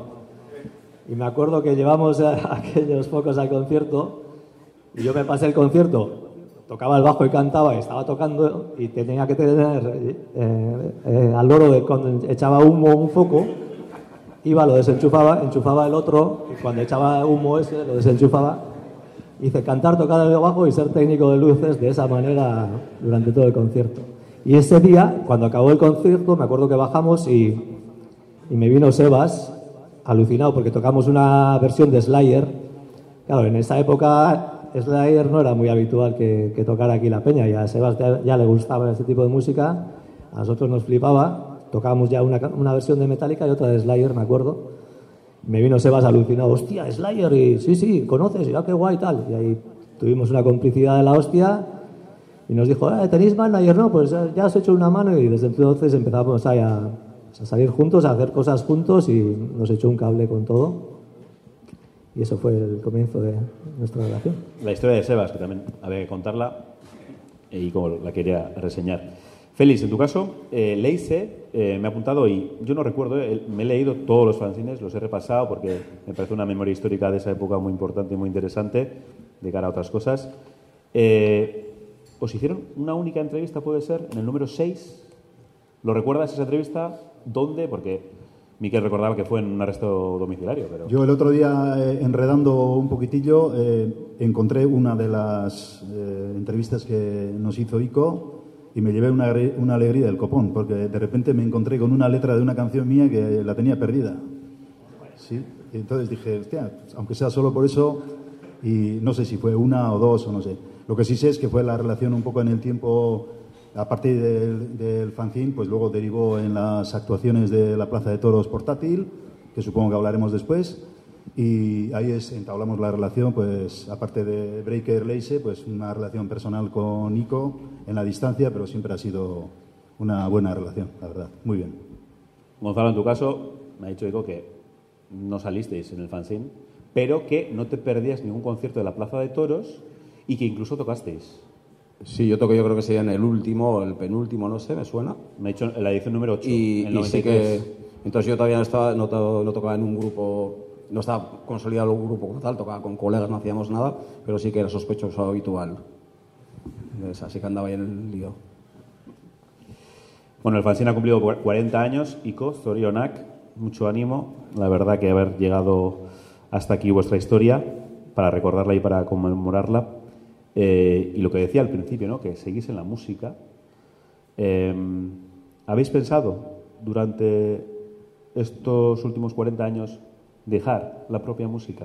Y me acuerdo que llevamos a aquellos focos al concierto y yo me pasé el concierto, tocaba el bajo y cantaba y estaba tocando y tenía que tener eh, eh, al loro de cuando echaba humo un foco, iba, lo desenchufaba, enchufaba el otro y cuando echaba humo ese lo desenchufaba. Hice cantar, tocar el bajo y ser técnico de luces de esa manera durante todo el concierto. Y ese día, cuando acabó el concierto, me acuerdo que bajamos y, y me vino Sebas, alucinado, porque tocamos una versión de Slayer. Claro, en esa época Slayer no era muy habitual que, que tocara aquí la peña, y a Sebas ya, ya le gustaba ese tipo de música, a nosotros nos flipaba. Tocábamos ya una, una versión de Metallica y otra de Slayer, me acuerdo. Me vino Sebas alucinado, hostia, Slayer, y sí, sí, conoces, ya qué guay, tal. Y ahí tuvimos una complicidad de la hostia y nos dijo, eh, ¿tenéis manager? No, pues ya os he hecho una mano, y desde entonces empezamos a, a salir juntos, a hacer cosas juntos, y nos echó un cable con todo. Y eso fue el comienzo de nuestra relación. La historia de Sebas, que también había que contarla y como la quería reseñar. Félix, en tu caso, eh, Leise, eh, me ha apuntado y yo no recuerdo, eh, me he leído todos los fanzines, los he repasado porque me parece una memoria histórica de esa época muy importante y muy interesante de cara a otras cosas. Eh, ¿Os hicieron una única entrevista, puede ser, en el número seis? ¿Lo recuerdas esa entrevista? ¿Dónde? Porque Miquel recordaba que fue en un arresto domiciliario. Pero... Yo el otro día, eh, enredando un poquitillo, eh, encontré una de las eh, entrevistas que nos hizo Ico y me llevé una, una alegría del copón, porque de repente me encontré con una letra de una canción mía que la tenía perdida. ¿Sí? Y entonces dije, hostia, aunque sea solo por eso, y no sé si fue una o dos o no sé. Lo que sí sé es que fue la relación un poco en el tiempo, a partir del, del fanzine, pues luego derivó en las actuaciones de la Plaza de Toros portátil, que supongo que hablaremos después, y ahí es, entablamos la relación, pues aparte de Breaker Leise, pues una relación personal con Ico en la distancia, pero siempre ha sido una buena relación, la verdad. Muy bien. Gonzalo, en tu caso, me ha dicho Ico que no salisteis en el fanzine, pero que no te perdías ningún concierto de la Plaza de Toros y que incluso tocasteis. Sí, yo toqué, yo creo que sería en el último, el penúltimo, no sé, me suena. Me ha dicho en la edición número ocho. Y, el y sí que Entonces yo todavía no, estaba, no, to, no tocaba en un grupo, no estaba consolidado un grupo como tal, tocaba con colegas, no hacíamos nada, pero sí que era sospechoso habitual. Así que andaba ahí en el lío. Bueno, el fanzine ha cumplido cuarenta años, Ico, zorionak, mucho ánimo. La verdad que haber llegado hasta aquí vuestra historia, para recordarla y para conmemorarla. Eh, y lo que decía al principio, ¿no? Que seguís en la música. Eh, ¿Habéis pensado durante estos últimos cuarenta años dejar la propia música?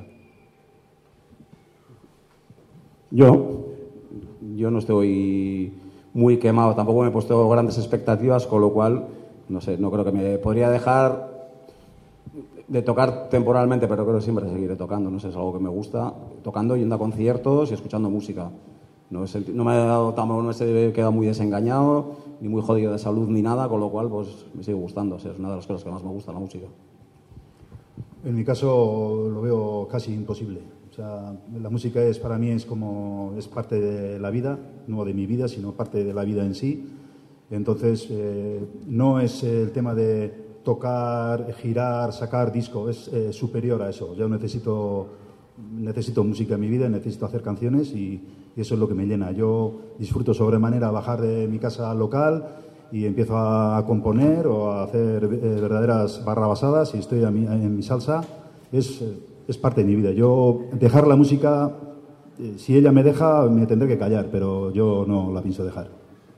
Yo, yo no estoy muy quemado, tampoco me he puesto grandes expectativas, con lo cual, no sé, no creo que me podría dejar de tocar temporalmente, pero creo que siempre seguiré tocando, no sé, es algo que me gusta, tocando, yendo a conciertos y escuchando música. No, es el, no me he dado, tampoco me he quedado muy desengañado, ni muy jodido de salud ni nada, con lo cual pues me sigue gustando, o sea, es una de las cosas que más me gusta, la música. En mi caso lo veo casi imposible. O sea, la música es para mí es como es parte de la vida, no de mi vida, sino parte de la vida en sí. Entonces eh, no es el tema de tocar, girar, sacar disco, es eh, superior a eso. Yo necesito necesito música en mi vida, necesito hacer canciones y, y eso es lo que me llena. Yo disfruto sobremanera bajar de mi casa local y empiezo a componer o a hacer eh, verdaderas barrabasadas y estoy a mi, en mi salsa. Es, es parte de mi vida. Yo dejar la música, eh, si ella me deja, me tendré que callar, pero yo no la pienso dejar.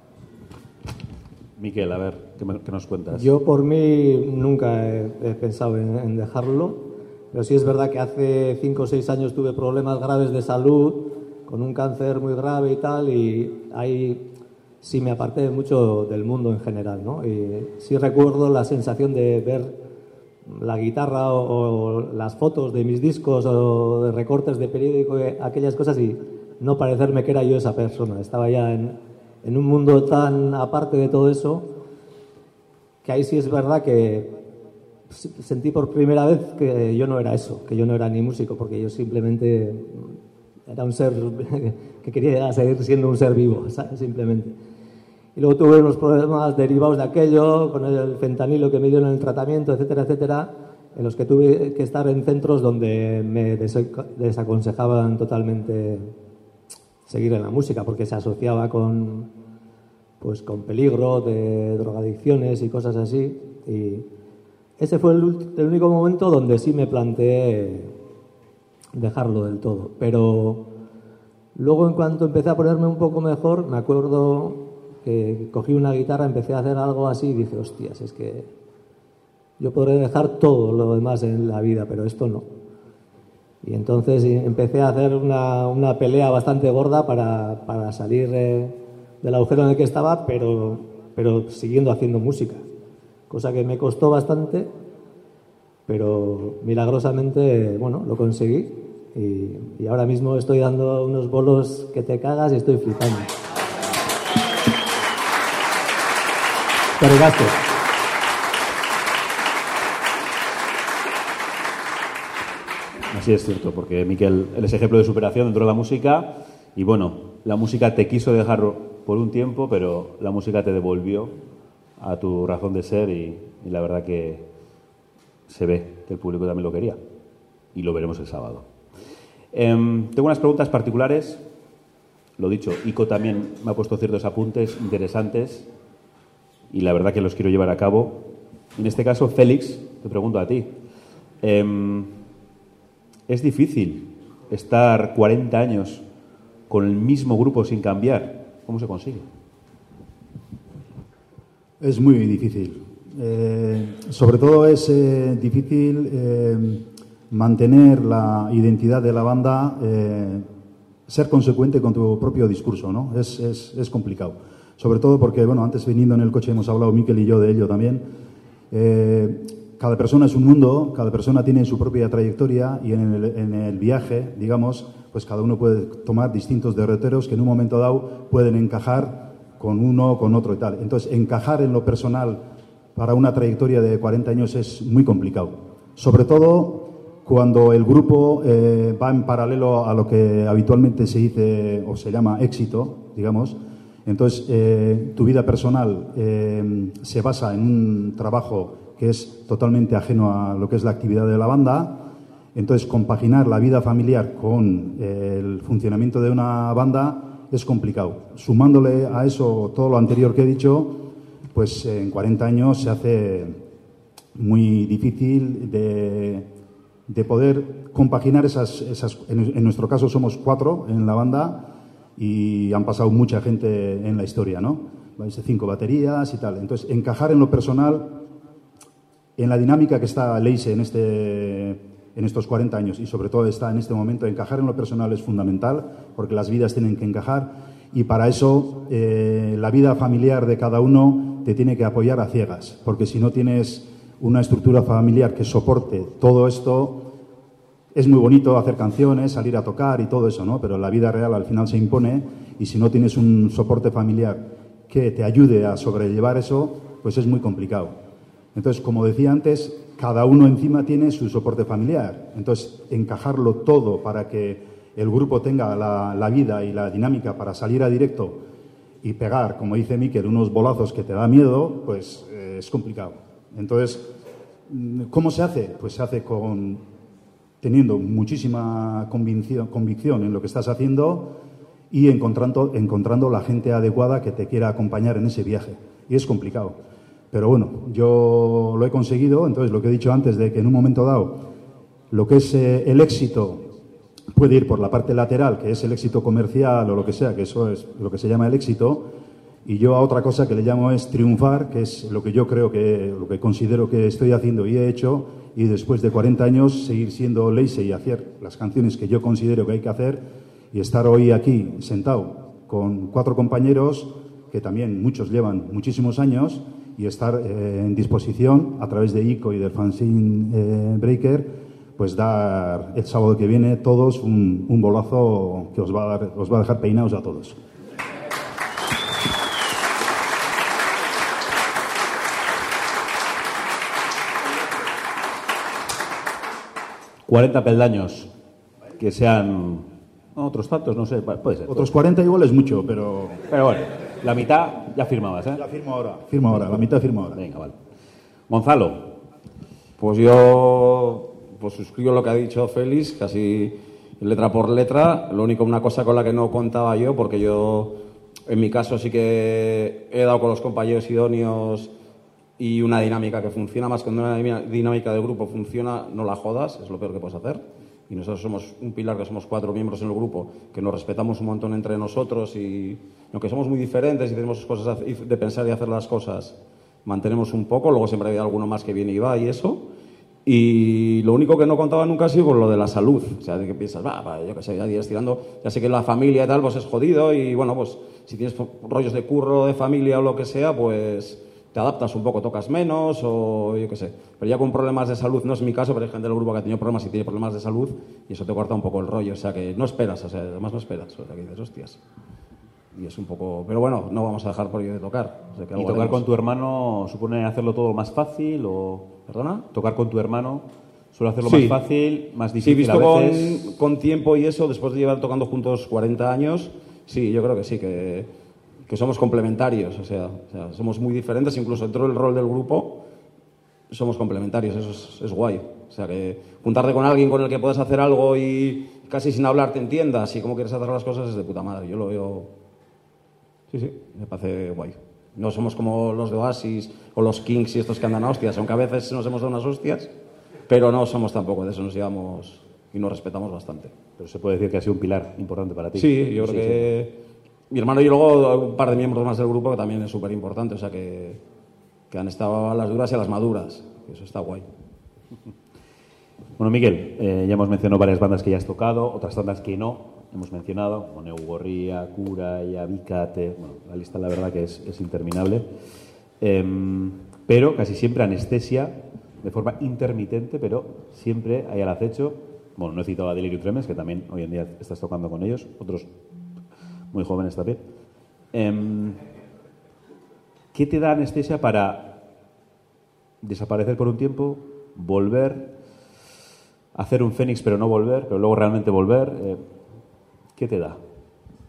Miquel, a ver, ¿qué, me, qué nos cuentas? Yo por mí nunca he, he pensado en, en dejarlo, pero sí es verdad que hace cinco o seis años tuve problemas graves de salud, con un cáncer muy grave y tal, y ahí sí me aparté mucho del mundo en general, ¿no? Y sí recuerdo la sensación de ver la guitarra o, o las fotos de mis discos o de recortes de periódico, aquellas cosas, y no parecerme que era yo esa persona. Estaba ya en, en un mundo tan aparte de todo eso, que ahí sí es verdad que sentí por primera vez que yo no era eso, que yo no era ni músico, porque yo simplemente era un ser que quería seguir siendo un ser vivo, ¿sabes? Simplemente. Y luego tuve unos problemas derivados de aquello, con el fentanilo que me dieron en el tratamiento, etcétera, etcétera, en los que tuve que estar en centros donde me desaconsejaban totalmente seguir en la música, porque se asociaba con, pues, con peligro de drogadicciones y cosas así. Y ese fue el, el único momento donde sí me planteé dejarlo del todo. Pero luego, en cuanto empecé a ponerme un poco mejor, me acuerdo que cogí una guitarra, empecé a hacer algo así y dije, hostias, es que yo podré dejar todo lo demás en la vida, pero esto no. Y entonces empecé a hacer una, una pelea bastante gorda para, para salir eh, del agujero en el que estaba, pero, pero siguiendo haciendo música. Cosa que me costó bastante, pero milagrosamente, bueno, lo conseguí. Y, y ahora mismo estoy dando unos bolos que te cagas y estoy flipando. Cargaste. Así es cierto, porque Miquel, él es ejemplo de superación dentro de la música y bueno, la música te quiso dejar por un tiempo, pero la música te devolvió a tu razón de ser y, y la verdad que se ve que el público también lo quería y lo veremos el sábado. Eh, tengo unas preguntas particulares, lo dicho, Ico también me ha puesto ciertos apuntes interesantes y la verdad que los quiero llevar a cabo. En este caso, Félix, te pregunto a ti. Eh, ¿Es difícil estar cuarenta años con el mismo grupo sin cambiar? ¿Cómo se consigue? Es muy difícil. Eh, sobre todo es eh, difícil eh, mantener la identidad de la banda, eh, ser consecuente con tu propio discurso, ¿no? Es, es, es complicado. Sobre todo porque, bueno, antes viniendo en el coche hemos hablado Miquel y yo de ello también. Eh, cada persona es un mundo, cada persona tiene su propia trayectoria y en el, en el viaje, digamos, pues cada uno puede tomar distintos derroteros que en un momento dado pueden encajar con uno o con otro y tal. Entonces, encajar en lo personal para una trayectoria de cuarenta años es muy complicado. Sobre todo cuando el grupo eh, va en paralelo a lo que habitualmente se dice o se llama éxito, digamos. Entonces, eh, tu vida personal eh, se basa en un trabajo que es totalmente ajeno a lo que es la actividad de la banda. Entonces, compaginar la vida familiar con el funcionamiento de una banda es complicado. Sumándole a eso todo lo anterior que he dicho, pues en cuarenta años se hace muy difícil de, de poder compaginar esas... esas en, en nuestro caso somos cuatro en la banda y han pasado mucha gente en la historia, ¿no? Cinco baterías y tal. Entonces, encajar en lo personal, en la dinámica que está Leise en, este, en estos cuarenta años y sobre todo está en este momento, encajar en lo personal es fundamental porque las vidas tienen que encajar y para eso eh, la vida familiar de cada uno te tiene que apoyar a ciegas, porque si no tienes una estructura familiar que soporte todo esto, es muy bonito hacer canciones, salir a tocar y todo eso, ¿no? Pero la vida real al final se impone y si no tienes un soporte familiar que te ayude a sobrellevar eso, pues es muy complicado. Entonces, como decía antes, cada uno encima tiene su soporte familiar. Entonces, encajarlo todo para que el grupo tenga la, la vida y la dinámica para salir a directo y pegar, como dice Mikel, unos bolazos que te da miedo, pues eh, es complicado. Entonces, ¿cómo se hace? Pues se hace con teniendo muchísima convicción, convicción en lo que estás haciendo y encontrando, encontrando la gente adecuada que te quiera acompañar en ese viaje. Y es complicado. Pero bueno, yo lo he conseguido. Entonces, lo que he dicho antes de que en un momento dado lo que es eh, el éxito puede ir por la parte lateral, que es el éxito comercial o lo que sea, que eso es lo que se llama el éxito, y yo a otra cosa que le llamo es triunfar, que es lo que yo creo que, lo que considero que estoy haciendo y he hecho, y después de cuarenta años seguir siendo Leise y hacer las canciones que yo considero que hay que hacer y estar hoy aquí sentado con cuatro compañeros que también muchos llevan muchísimos años y estar eh, en disposición a través de I C O y del Fanzine eh, Breaker, pues dar el sábado que viene todos un, un bolazo que os va a dar, os va a dejar peinados a todos. cuarenta peldaños, que sean otros tantos, no sé, puede ser. Otros cuarenta igual es mucho, pero... Pero bueno, la mitad ya firmabas, ¿eh? Ya firmo ahora, firmo ahora, la mitad firmo ahora. Venga, vale. Gonzalo. Pues yo pues suscribo lo que ha dicho Félix, casi letra por letra. Lo único, una cosa con la que no contaba yo, porque yo, en mi caso, sí que he dado con los compañeros idóneos y una dinámica que funciona más cuando una dinámica del grupo funciona, no la jodas, es lo peor que puedes hacer. Y nosotros somos un pilar, que somos cuatro miembros en el grupo, que nos respetamos un montón entre nosotros y aunque somos muy diferentes y tenemos cosas de pensar y hacer las cosas, mantenemos un poco, luego siempre hay alguno más que viene y va y eso. Y lo único que no contaba nunca ha sido con lo de la salud. O sea, de que piensas, va, va yo qué sé, ya días tirando, ya sé que la familia y tal, pues es jodido y bueno, pues si tienes rollos de curro, de familia o lo que sea, pues te adaptas un poco, tocas menos o yo qué sé. Pero ya con problemas de salud, no es mi caso, pero hay gente del grupo que ha tenido problemas y tiene problemas de salud y eso te corta un poco el rollo. O sea, que no esperas, o sea, además no esperas. O sea, que dices, hostias. Y es un poco... Pero bueno, no vamos a dejar por ello de tocar. O sea, que ¿Y tocar haremos. Con tu hermano supone hacerlo todo más fácil o...? ¿Perdona? ¿Tocar con tu hermano suele hacerlo sí. más fácil, más difícil sí, visto a veces? Con, con tiempo y eso, después de llevar tocando juntos cuarenta años, sí, yo creo que sí, que, que somos complementarios. O sea, o sea, somos muy diferentes, incluso dentro del rol del grupo somos complementarios, eso es, es guay. O sea, que juntarte con alguien con el que puedes hacer algo y casi sin hablar te entiendas y cómo quieres hacer las cosas es de puta madre. Yo lo veo... Sí, sí, me parece guay. No somos como los de Oasis o los Kings y estos que andan a hostias, aunque a veces nos hemos dado unas hostias, pero no somos tampoco de eso, nos llevamos y nos respetamos bastante. Pero se puede decir que ha sido un pilar importante para ti. Sí, yo creo sí, que sí. Mi hermano y luego un par de miembros más del grupo que también es súper importante, o sea que, que han estado a las duras y a las maduras, eso está guay. Bueno, Miguel, eh, ya hemos mencionado varias bandas que ya has tocado, otras bandas que no hemos mencionado, como Neugorría, Cura, Vicate, bueno, la lista la verdad que es, es interminable, eh, pero casi siempre Anestesia, de forma intermitente, pero siempre hay al acecho. Bueno, no he citado a Delirium Tremens, que también hoy en día estás tocando con ellos, otros muy jóvenes también. Eh, ¿Qué te da Anestesia para desaparecer por un tiempo, volver, hacer un Fénix pero no volver, pero luego realmente volver? Eh, ¿Qué te da?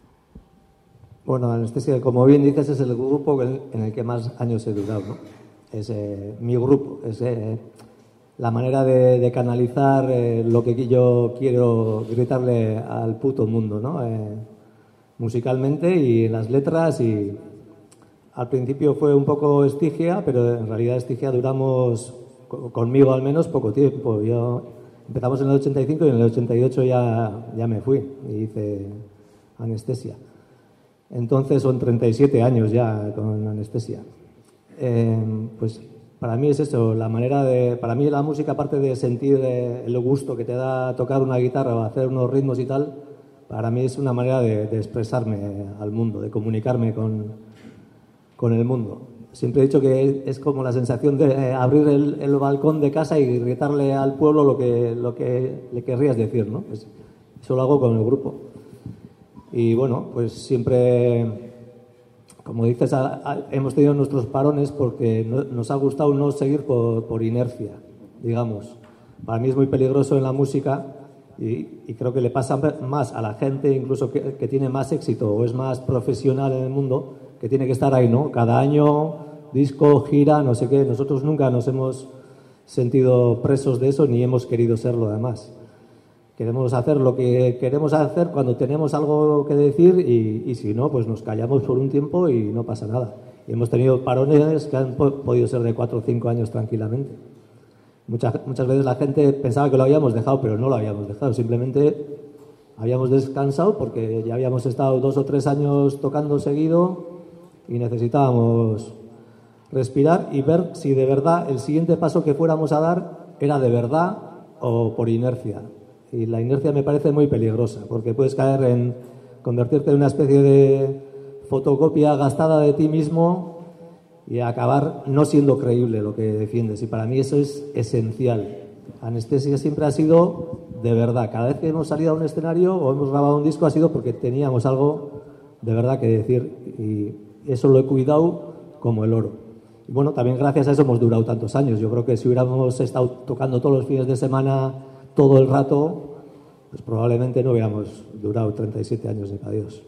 Bueno, Anestesia, como bien dices, es el grupo en el que más años he durado, ¿no? es eh, mi grupo, es eh, la manera de, de canalizar eh, lo que yo quiero gritarle al puto mundo, ¿no? Eh, musicalmente y en las letras. Y al principio fue un poco Estigia, pero en realidad Estigia duramos, conmigo al menos, poco tiempo. Yo empezamos en el ochenta y cinco y en el ochenta y ocho ya, ya me fui y hice Anestesia. Entonces son treinta y siete años ya con Anestesia. Eh, pues para mí es eso, la manera de... Para mí la música, aparte de sentir eh, el gusto que te da tocar una guitarra o hacer unos ritmos y tal, para mí es una manera de, de expresarme al mundo, de comunicarme con, con el mundo. Siempre he dicho que es como la sensación de eh, abrir el, el balcón de casa y gritarle al pueblo lo que, lo que le querrías decir, ¿no? Pues eso lo hago con el grupo. Y bueno, pues siempre, como dices, a, a, hemos tenido nuestros parones porque no, nos ha gustado no seguir por, por inercia, digamos. Para mí es muy peligroso en la música y, y creo que le pasa más a la gente, incluso que, que tiene más éxito o es más profesional en el mundo, que tiene que estar ahí, ¿no? Cada año, disco, gira, no sé qué. Nosotros nunca nos hemos sentido presos de eso ni hemos querido serlo, además. Queremos hacer lo que queremos hacer cuando tenemos algo que decir y, y si no, pues nos callamos por un tiempo y no pasa nada. Y hemos tenido parones que han po- podido ser de cuatro o cinco años tranquilamente. Muchas, muchas veces la gente pensaba que lo habíamos dejado, pero no lo habíamos dejado. Simplemente habíamos descansado porque ya habíamos estado dos o tres años tocando seguido y necesitábamos respirar y ver si de verdad el siguiente paso que fuéramos a dar era de verdad o por inercia. Y la inercia me parece muy peligrosa, porque puedes caer en convertirte en una especie de fotocopia gastada de ti mismo y acabar no siendo creíble lo que defiendes. Y para mí eso es esencial. Anestesia siempre ha sido de verdad. Cada vez que hemos salido a un escenario o hemos grabado un disco ha sido porque teníamos algo de verdad que decir. Y eso lo he cuidado como el oro. Y bueno, también gracias a eso hemos durado tantos años. Yo creo que si hubiéramos estado tocando todos los fines de semana todo el rato, pues probablemente no hubiéramos durado treinta y siete años de Dios.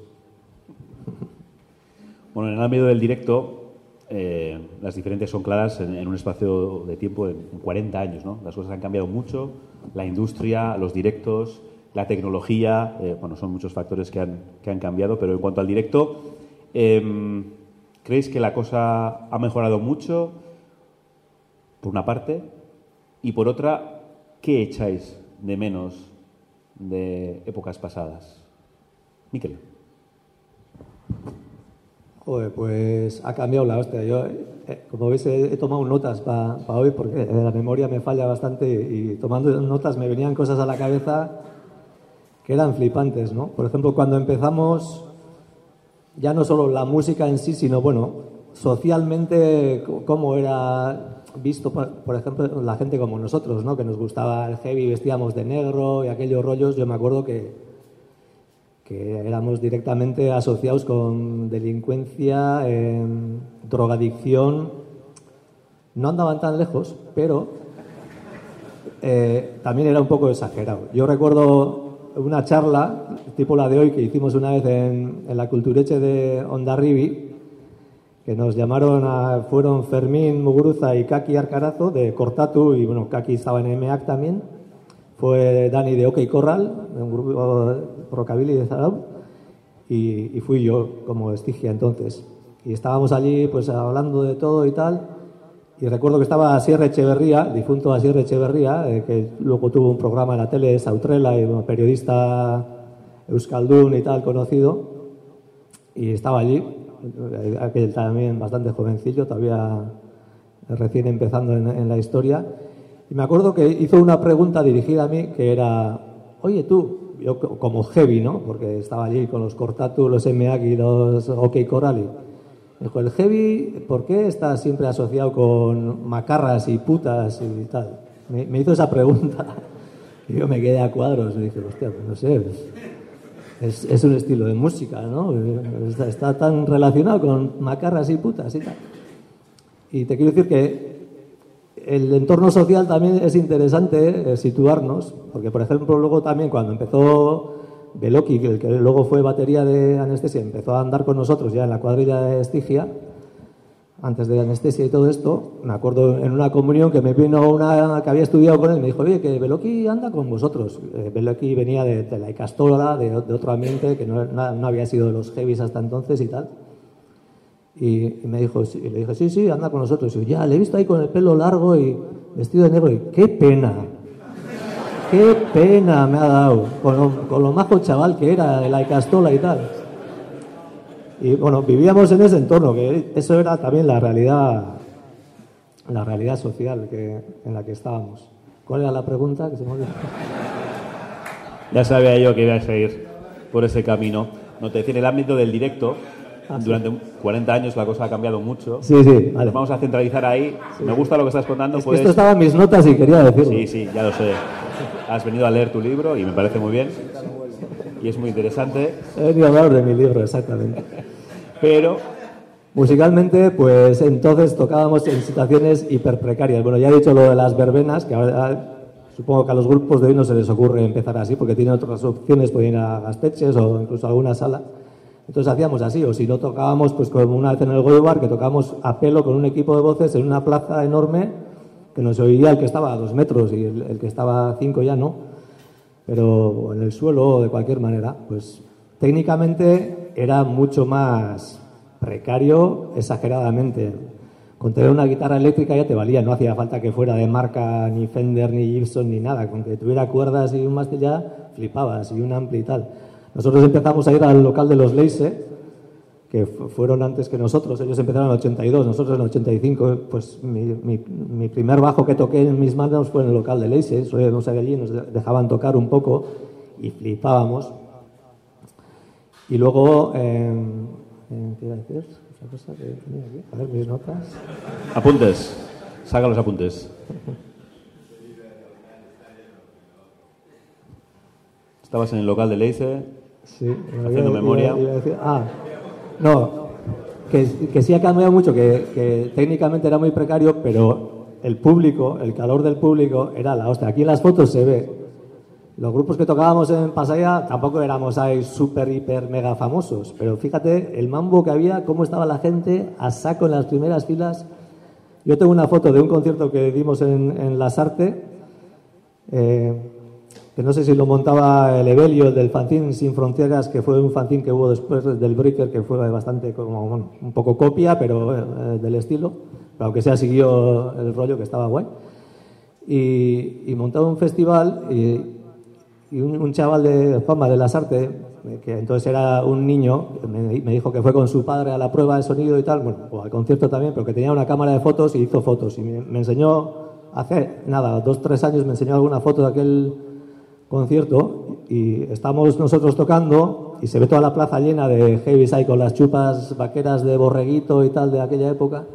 Bueno, en el ámbito del directo, eh, las diferencias son claras en, en un espacio de tiempo en, en cuarenta años, ¿no? Las cosas han cambiado mucho, la industria, los directos, la tecnología, eh, bueno, son muchos factores que han, que han cambiado, pero en cuanto al directo, eh, ¿creéis que la cosa ha mejorado mucho, por una parte, y por otra, ¿qué echáis de menos de épocas pasadas? Miquel. Joder, pues ha cambiado la hostia. Yo, eh, como veis, he, he tomado notas para pa hoy porque la memoria me falla bastante y, y tomando notas me venían cosas a la cabeza que eran flipantes, ¿no? Por ejemplo, cuando empezamos, ya no solo la música en sí, sino, bueno, socialmente, cómo era visto, por, por ejemplo, la gente como nosotros, ¿no? Que nos gustaba el heavy, vestíamos de negro y aquellos rollos. Yo me acuerdo que que éramos directamente asociados con delincuencia, eh, drogadicción. No andaban tan lejos, pero eh, también era un poco exagerado. Yo recuerdo una charla, tipo la de hoy, que hicimos una vez en, en la Cultureche de Hondarribi, que nos llamaron, a, fueron Fermín Muguruza y Kaki Arcarazo de Cortatu, y bueno, Kaki estaba en M A C también. Fue Dani de OK Corral, de un grupo rockabilly de Zarau, y, y fui yo como Estigia entonces. Y estábamos allí pues hablando de todo y tal, y recuerdo que estaba Asier Echeverría, difunto Asier Echeverría, eh, que luego tuvo un programa en la tele, Sautrela, y un periodista euskaldun y tal, conocido, y estaba allí, aquel también bastante jovencillo, todavía recién empezando en, en la historia. Y me acuerdo que hizo una pregunta dirigida a mí que era, oye tú, yo como heavy, ¿no? Porque estaba allí con los Cortatu, los M A C y los OK Corral. Dijo, el heavy, ¿por qué está siempre asociado con macarras y putas y tal? Me, me hizo esa pregunta y yo me quedé a cuadros. Y dije, hostia, pues no sé, es, es un estilo de música, ¿no? Está, está tan relacionado con macarras y putas y tal. Y te quiero decir que el entorno social también es interesante eh, situarnos, porque por ejemplo luego también cuando empezó Beloki, que, el que luego fue batería de Anestesia, empezó a andar con nosotros ya en la cuadrilla de Estigia, antes de anestesia y todo esto, me acuerdo en una comunión que me vino una que había estudiado con él, me dijo, oye, que Beloki anda con vosotros. Eh, Beloki venía de, de la Icastola, de, de otro ambiente, que no, no, no había sido de los heavies hasta entonces y tal. Y, y me dijo, y le dije, sí, sí, anda con nosotros. Y yo, ya, le he visto ahí con el pelo largo y vestido de negro. Y qué pena, qué pena me ha dado, con lo, con lo majo chaval que era, de la Icastola y tal. Y bueno, vivíamos en ese entorno, que eso era también la realidad, la realidad social que, en la que estábamos. ¿Cuál era la pregunta? Que se me olvidó. Ya sabía yo que ibas a ir por ese camino. No te decía, en el ámbito del directo, ah, durante sí. cuarenta años la cosa ha cambiado mucho. Sí, sí, vale. Nos vamos a centralizar ahí. Sí. Me gusta lo que estás contando. Es que puedes... esto estaba en mis notas y quería decirlo. Sí, sí, ya lo sé. Has venido a leer tu libro y me parece muy bien. Y es muy interesante. He venido a hablar de mi libro, exactamente. Pero musicalmente, pues entonces tocábamos en situaciones hiper precarias. Bueno, ya he dicho lo de las verbenas, que ahora supongo que a los grupos de hoy no se les ocurre empezar así, porque tienen otras opciones, pueden ir a Gasteches o incluso a alguna sala. Entonces hacíamos así, o si no tocábamos, pues como una vez en el Goibar, que tocábamos a pelo con un equipo de voces en una plaza enorme, que nos oía el que estaba a dos metros y el, el que estaba a cinco ya no, pero en el suelo o de cualquier manera, pues técnicamente era mucho más precario, exageradamente. Con tener una guitarra eléctrica ya te valía, no hacía falta que fuera de marca ni Fender, ni Gibson, ni nada. Con que tuviera cuerdas y un mástil ya flipabas, y un ampli y tal. Nosotros empezamos a ir al local de los Leise, que fueron antes que nosotros. Ellos empezaron en el ochenta y dos, nosotros en el ochenta y cinco. Pues mi, mi, mi primer bajo que toqué en mis manos fue en el local de Leise. Solíamos ir allí, nos dejaban tocar un poco y flipábamos. Y luego, eh, ¿qué iba a decir? Otra cosa que tenía aquí. A ver, mis notas. Apuntes. Saca los apuntes. Estabas en el local de Leise, sí, haciendo iba, memoria. Iba, iba a decir, ah, no, que, que sí ha cambiado mucho, que, que técnicamente era muy precario, pero el público, el calor del público era la hostia. Aquí en las fotos se ve. Los grupos que tocábamos en Pasaya tampoco éramos ahí súper, hiper, mega famosos, pero fíjate el mambo que había, cómo estaba la gente a saco en las primeras filas. Yo tengo una foto de un concierto que dimos en, en Lasarte, eh, que no sé si lo montaba el Evelio del fanzine Sin Fronteras, que fue un fanzine que hubo después del Breaker, que fue bastante como bueno, un poco copia, pero eh, del estilo, pero aunque sea siguió el rollo, que estaba guay. Y, y montaba un festival y Y un, un chaval de Fama de Lasarte, que entonces era un niño, me, me dijo que fue con su padre a la prueba de sonido y tal, bueno, o al concierto también, pero que tenía una cámara de fotos y hizo fotos. Y me, me enseñó, hace nada, dos, tres años, me enseñó alguna foto de aquel concierto y estamos nosotros tocando y se ve toda la plaza llena de heavies ahí con las chupas vaqueras de borreguito y tal de aquella época.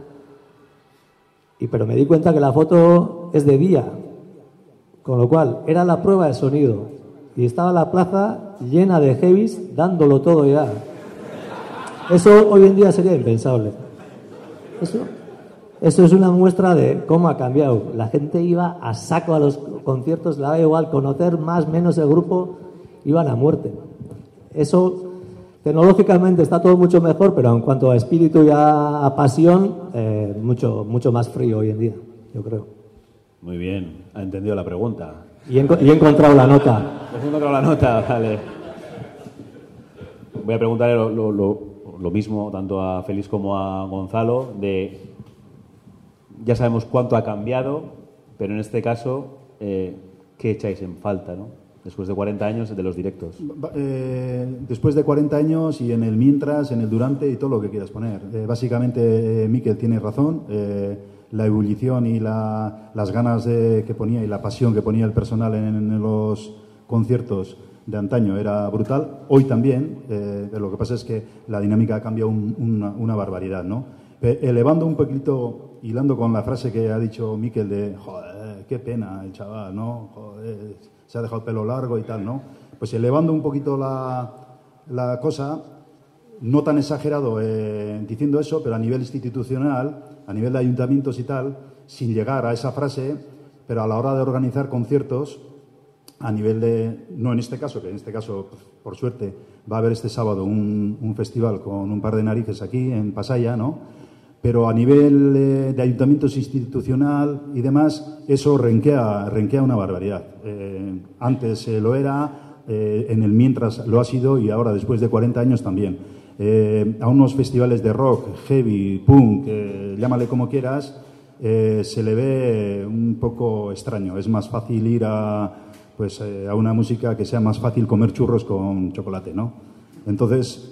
Y pero me di cuenta que la foto es de día, con lo cual era la prueba de sonido. Y estaba la plaza llena de heavies dándolo todo ya. Eso hoy en día sería impensable. Eso, eso es una muestra de cómo ha cambiado. La gente iba a saco a los conciertos, le daba igual conocer más menos el grupo, iban a muerte. Eso tecnológicamente está todo mucho mejor, pero en cuanto a espíritu y a, a pasión, eh, mucho, mucho más frío hoy en día, yo creo. Muy bien, ha entendido la pregunta. Y he, y he encontrado la nota. He encontrado la nota, vale. Voy a preguntarle lo, lo, lo, lo mismo tanto a Félix como a Gonzalo, de ya sabemos cuánto ha cambiado, pero en este caso, eh, ¿qué echáis en falta, no? Después de cuarenta años de los directos. Eh, después de cuarenta años y en el mientras, en el durante y todo lo que quieras poner. Eh, básicamente, eh, Miquel tiene razón. Eh, la ebullición y la, las ganas de, que ponía y la pasión que ponía el personal en, en los conciertos de antaño era brutal. Hoy también, eh, lo que pasa es que la dinámica ha cambiado un, una, una barbaridad, ¿no? Eh, elevando un poquito, hilando con la frase que ha dicho Miquel de joder, qué pena el chaval, ¿no? Joder, se ha dejado el pelo largo y tal, ¿no? Pues elevando un poquito la, la cosa, no tan exagerado eh, diciendo eso, pero a nivel institucional, a nivel de ayuntamientos y tal, sin llegar a esa frase, pero a la hora de organizar conciertos, a nivel de, no en este caso, que en este caso, por suerte, va a haber este sábado un, un festival con un par de narices aquí en Pasaya, ¿no? pero a nivel eh, de ayuntamientos institucional y demás, eso renquea, renquea una barbaridad. Eh, antes eh, lo era, eh, en el mientras lo ha sido y ahora, después de cuarenta años, también. Eh, a unos festivales de rock, heavy, punk, eh, llámale como quieras, eh, se le ve un poco extraño. Es más fácil ir a, pues, eh, a una música que sea más fácil comer churros con chocolate, ¿no? Entonces,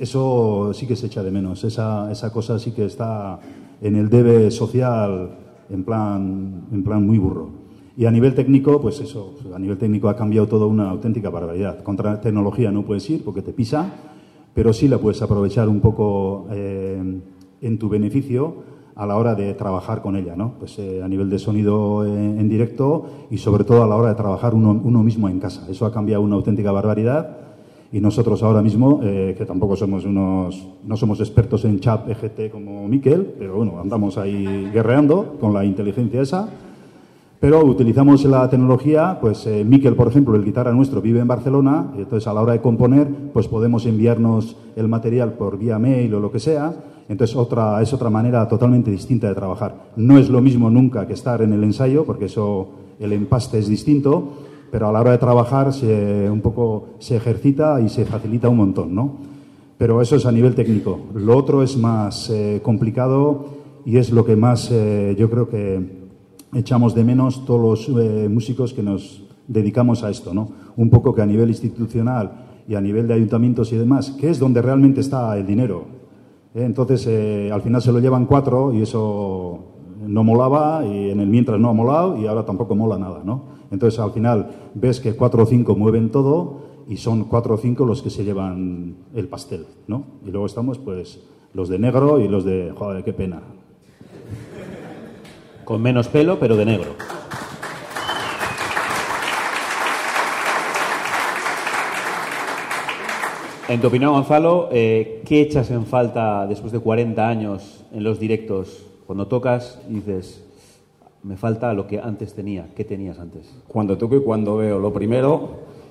eso sí que se echa de menos. Esa, esa cosa sí que está en el debe social en plan, en plan muy burro. Y a nivel técnico, pues eso, a nivel técnico ha cambiado todo una auténtica barbaridad. Contra tecnología no puedes ir porque te pisa, pero sí la puedes aprovechar un poco eh, en tu beneficio a la hora de trabajar con ella, ¿no? Pues eh, a nivel de sonido en, en directo y sobre todo a la hora de trabajar uno, uno mismo en casa. Eso ha cambiado una auténtica barbaridad. Y nosotros ahora mismo, eh, que tampoco somos unos, no somos expertos en chat E G T como Miquel, pero bueno, andamos ahí guerreando con la inteligencia esa, pero utilizamos la tecnología, pues eh, Miquel, por ejemplo, el guitarra nuestro vive en Barcelona, y entonces a la hora de componer, pues podemos enviarnos el material por vía mail o lo que sea, entonces otra, es otra manera totalmente distinta de trabajar. No es lo mismo nunca que estar en el ensayo, porque eso, el empaste es distinto, pero a la hora de trabajar se, un poco se ejercita y se facilita un montón, ¿no? Pero eso es a nivel técnico. Lo otro es más eh, complicado y es lo que más eh, yo creo que echamos de menos todos los eh, músicos que nos dedicamos a esto, ¿no? Un poco que a nivel institucional y a nivel de ayuntamientos y demás, que es donde realmente está el dinero. ¿eh? Entonces, eh, al final se lo llevan cuatro y eso no molaba y en el mientras no ha molado y ahora tampoco mola nada, ¿no? Entonces, al final, ves que cuatro o cinco mueven todo y son cuatro o cinco los que se llevan el pastel, ¿no? Y luego estamos, pues, los de negro y los de, joder, qué pena. Con menos pelo, pero de negro. En tu opinión, Gonzalo, eh, ¿qué echas en falta después de cuarenta años en los directos? Cuando tocas y dices, me falta lo que antes tenía. ¿Qué tenías antes? Cuando toco y cuando veo. Lo primero,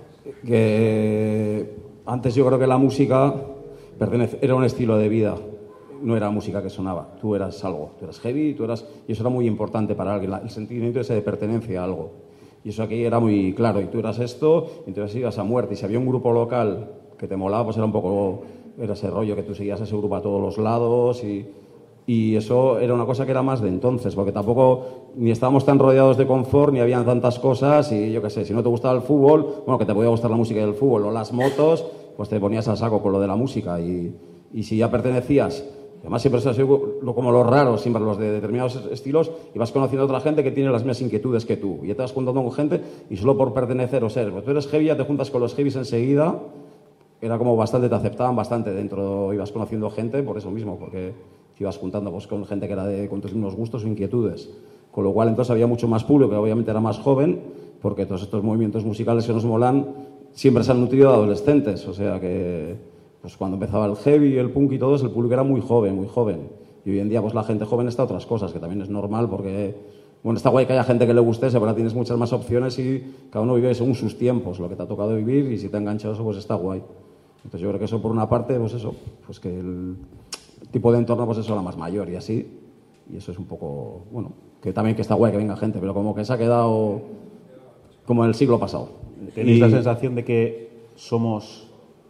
que antes yo creo que la música pertenece, era un estilo de vida, no era música que sonaba. Tú eras algo, tú eras heavy, tú eras, y eso era muy importante para alguien, el sentimiento ese de pertenencia a algo. Y eso aquí era muy claro, y tú eras esto, y entonces ibas a muerte. Y si había un grupo local que te molaba, pues era un poco, era ese rollo que tú seguías a ese grupo a todos los lados y... Y eso era una cosa que era más de entonces, porque tampoco ni estábamos tan rodeados de confort, ni habían tantas cosas, y yo qué sé, si no te gustaba el fútbol, bueno, que te podía gustar la música del fútbol o las motos, pues te ponías a saco con lo de la música. Y, y si ya pertenecías, además siempre se ha sido como los raros, siempre los de determinados estilos, y vas conociendo a otra gente que tiene las mismas inquietudes que tú. Y ya te vas juntando con gente, y solo por pertenecer o ser, pues tú eres heavy, ya te juntas con los heavies enseguida, era como bastante, te aceptaban bastante dentro, ibas conociendo gente por eso mismo, porque... te ibas juntando pues, con gente que era de, con tus mismos gustos o inquietudes. Con lo cual, entonces, había mucho más público, que obviamente era más joven, porque todos estos movimientos musicales que nos molan siempre se han nutrido de adolescentes. O sea que, pues cuando empezaba el heavy, el punk y todo eso, el público era muy joven, muy joven. Y hoy en día, pues la gente joven está a otras cosas, que también es normal, porque, bueno, está guay que haya gente que le guste eso, pero ahora tienes muchas más opciones y cada uno vive según sus tiempos, lo que te ha tocado vivir, y si te ha enganchado eso, pues está guay. Entonces yo creo que eso, por una parte, pues eso, pues que el... tipo de entorno, pues eso era más mayor y así, y eso es un poco, bueno, que también que está guay que venga gente, pero como que se ha quedado como en el siglo pasado. ¿Tenéis y... la sensación de que somos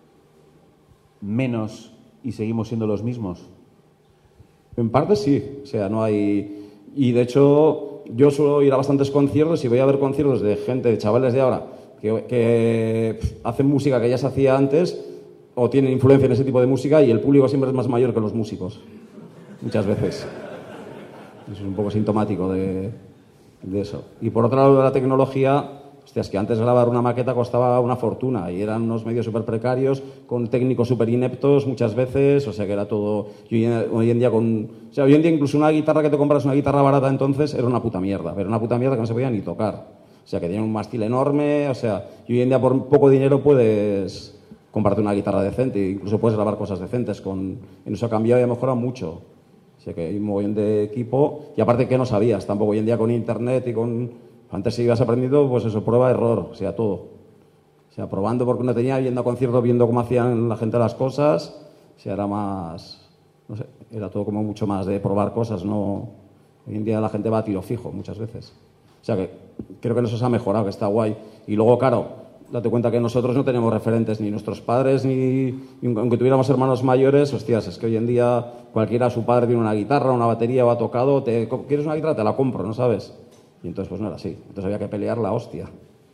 menos y seguimos siendo los mismos? En parte sí, o sea, no hay... Y de hecho, yo suelo ir a bastantes conciertos y voy a ver conciertos de gente, de chavales de ahora, que, que pff, hacen música que ya se hacía antes, o tienen influencia en ese tipo de música, y el público siempre es más mayor que los músicos, muchas veces. Eso es un poco sintomático de, de eso. Y por otro lado, de la tecnología, hostias, que antes grabar una maqueta costaba una fortuna y eran unos medios súper precarios, con técnicos súper ineptos muchas veces, o sea que era todo... Y hoy, hoy en día con... O sea, hoy en día incluso una guitarra que te compras, una guitarra barata entonces, era una puta mierda, pero una puta mierda que no se podía ni tocar. O sea, que tenía un mástil enorme, o sea, y hoy en día por poco dinero puedes... comprarte una guitarra decente, incluso puedes grabar cosas decentes. Con... En eso ha cambiado y ha mejorado mucho. O sea que hay un montón de equipo, y aparte que no sabías tampoco, hoy en día con internet y con... Antes si ibas aprendiendo, pues eso, prueba, error, o sea, todo. O sea, probando porque no tenía, yendo a conciertos, viendo cómo hacían la gente las cosas, o sea, era más... No sé, era todo como mucho más de probar cosas, ¿no? Hoy en día la gente va a tiro fijo muchas veces. O sea que creo que en eso se ha mejorado, que está guay. Y luego, claro, date cuenta que nosotros no tenemos referentes, ni nuestros padres, ni aunque tuviéramos hermanos mayores, hostias, es que hoy en día cualquiera, su padre tiene una guitarra, una batería o ha tocado, te, ¿quieres una guitarra? Te la compro, ¿no sabes? Y entonces pues no era así. Entonces había que pelear la hostia.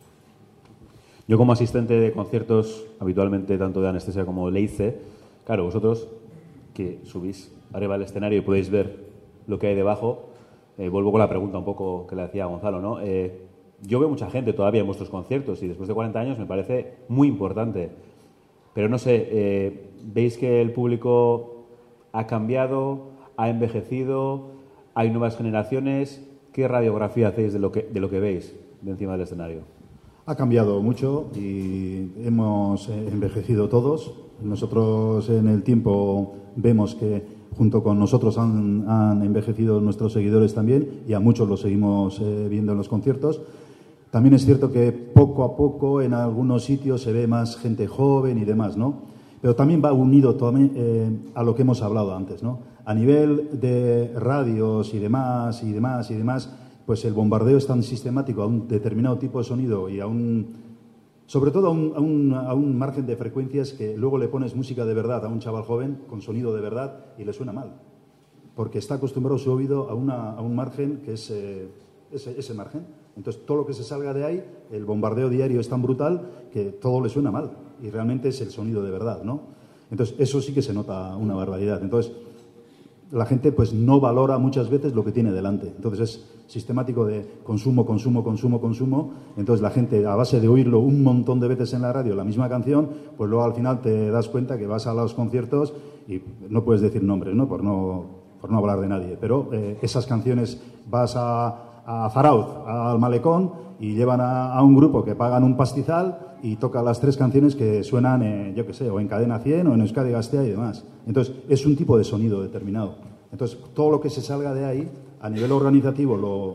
Yo como asistente de conciertos, habitualmente tanto de Anestesia como de Leice, claro, vosotros que subís arriba del escenario y podéis ver lo que hay debajo, eh, vuelvo con la pregunta un poco que le hacía a Gonzalo, ¿no? Eh, yo veo mucha gente todavía en vuestros conciertos y después de cuarenta años me parece muy importante. Pero no sé, eh, ¿veis que el público ha cambiado, ha envejecido, hay nuevas generaciones? ¿Qué radiografía hacéis de lo que, de lo que veis de encima del escenario? Ha cambiado mucho y hemos envejecido todos. Nosotros en el tiempo vemos que junto con nosotros han, han envejecido nuestros seguidores también y a muchos los seguimos eh, viendo en los conciertos. También es cierto que poco a poco en algunos sitios se ve más gente joven y demás, ¿no? Pero también va unido también, eh, a lo que hemos hablado antes, ¿no? A nivel de radios y demás y demás y demás, pues el bombardeo es tan sistemático a un determinado tipo de sonido y a un, sobre todo a un, a un, a un margen de frecuencias que luego le pones música de verdad a un chaval joven con sonido de verdad y le suena mal, porque está acostumbrado su oído a, una, a un margen que es eh, ese, ese margen. Entonces todo lo que se salga de ahí, el bombardeo diario es tan brutal que todo le suena mal y realmente es el sonido de verdad, ¿no? Entonces eso sí que se nota una barbaridad. Entonces la gente pues no valora muchas veces lo que tiene delante. Entonces es sistemático de consumo, consumo, consumo, consumo. Entonces la gente, a base de oírlo un montón de veces en la radio, la misma canción, pues luego al final te das cuenta que vas a los conciertos y no puedes decir nombres, ¿no? Por no, por no hablar de nadie. Pero eh, esas canciones vas a, a Zarauz, al Malecón, y llevan a, a un grupo que pagan un pastizal y toca las tres canciones que suenan, eh, yo qué sé, o en Cadena cien o en Euskadi Gaztea y demás. Entonces, es un tipo de sonido determinado. Entonces, todo lo que se salga de ahí, a nivel organizativo lo,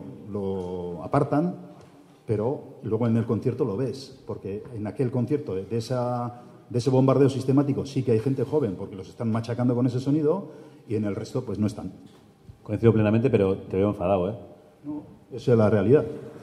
lo apartan, pero luego en el concierto lo ves, porque en aquel concierto de, de, esa, de ese bombardeo sistemático sí que hay gente joven, porque los están machacando con ese sonido, y en el resto pues no están. Coincido plenamente, pero te veo enfadado, ¿eh? No, esa es la realidad.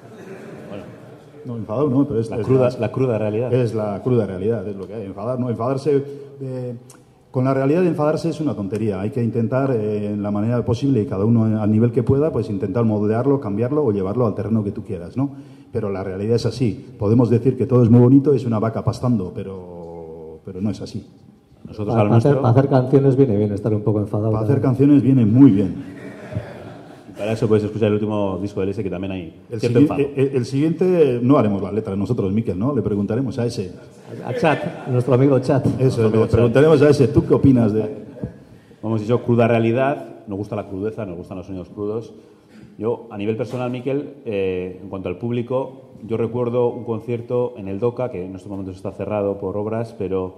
No, enfadado no, pero es la, es cruda, la, la cruda realidad. Es la cruda realidad, es lo que hay. Enfadar, no, enfadarse... Eh, con la realidad de enfadarse es una tontería. Hay que intentar, eh, en la manera posible, y cada uno al nivel que pueda, pues intentar moldearlo, cambiarlo o llevarlo al terreno que tú quieras, ¿no? Pero la realidad es así. Podemos decir que todo es muy bonito, es una vaca pastando, pero, pero no es así. Nosotros para, para, hacer, para hacer canciones viene bien estar un poco enfadado. Para hacer canciones viene muy bien. Para eso puedes escuchar el último disco del S, que también hay el cierto enfado. El, el, el siguiente no haremos la letra nosotros, Miquel, ¿no? Le preguntaremos a ese. A Chat, nuestro amigo Chat. Eso, le preguntaremos a ese. ¿Tú qué opinas de...? Como hemos dicho, cruda realidad. Nos gusta la crudeza, nos gustan los sonidos crudos. Yo, a nivel personal, Miquel, eh, en cuanto al público, yo recuerdo un concierto en el DOCA, que en estos momentos está cerrado por obras, pero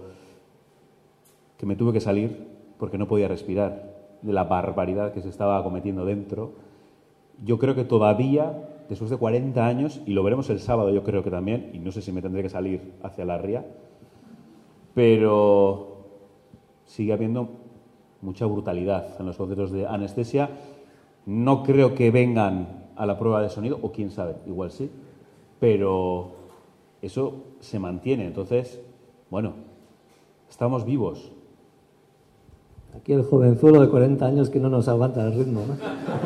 que me tuve que salir porque no podía respirar de la barbaridad que se estaba cometiendo dentro. Yo creo que todavía, después de cuarenta años, y lo veremos el sábado, yo creo que también, y no sé si me tendré que salir hacia la ría, pero sigue habiendo mucha brutalidad en los conciertos de Anestesia. No creo que vengan a la prueba de sonido, o quién sabe, igual sí, pero eso se mantiene. Entonces, bueno, estamos vivos. Aquí el jovenzuelo de cuarenta años que no nos aguanta el ritmo, ¿no?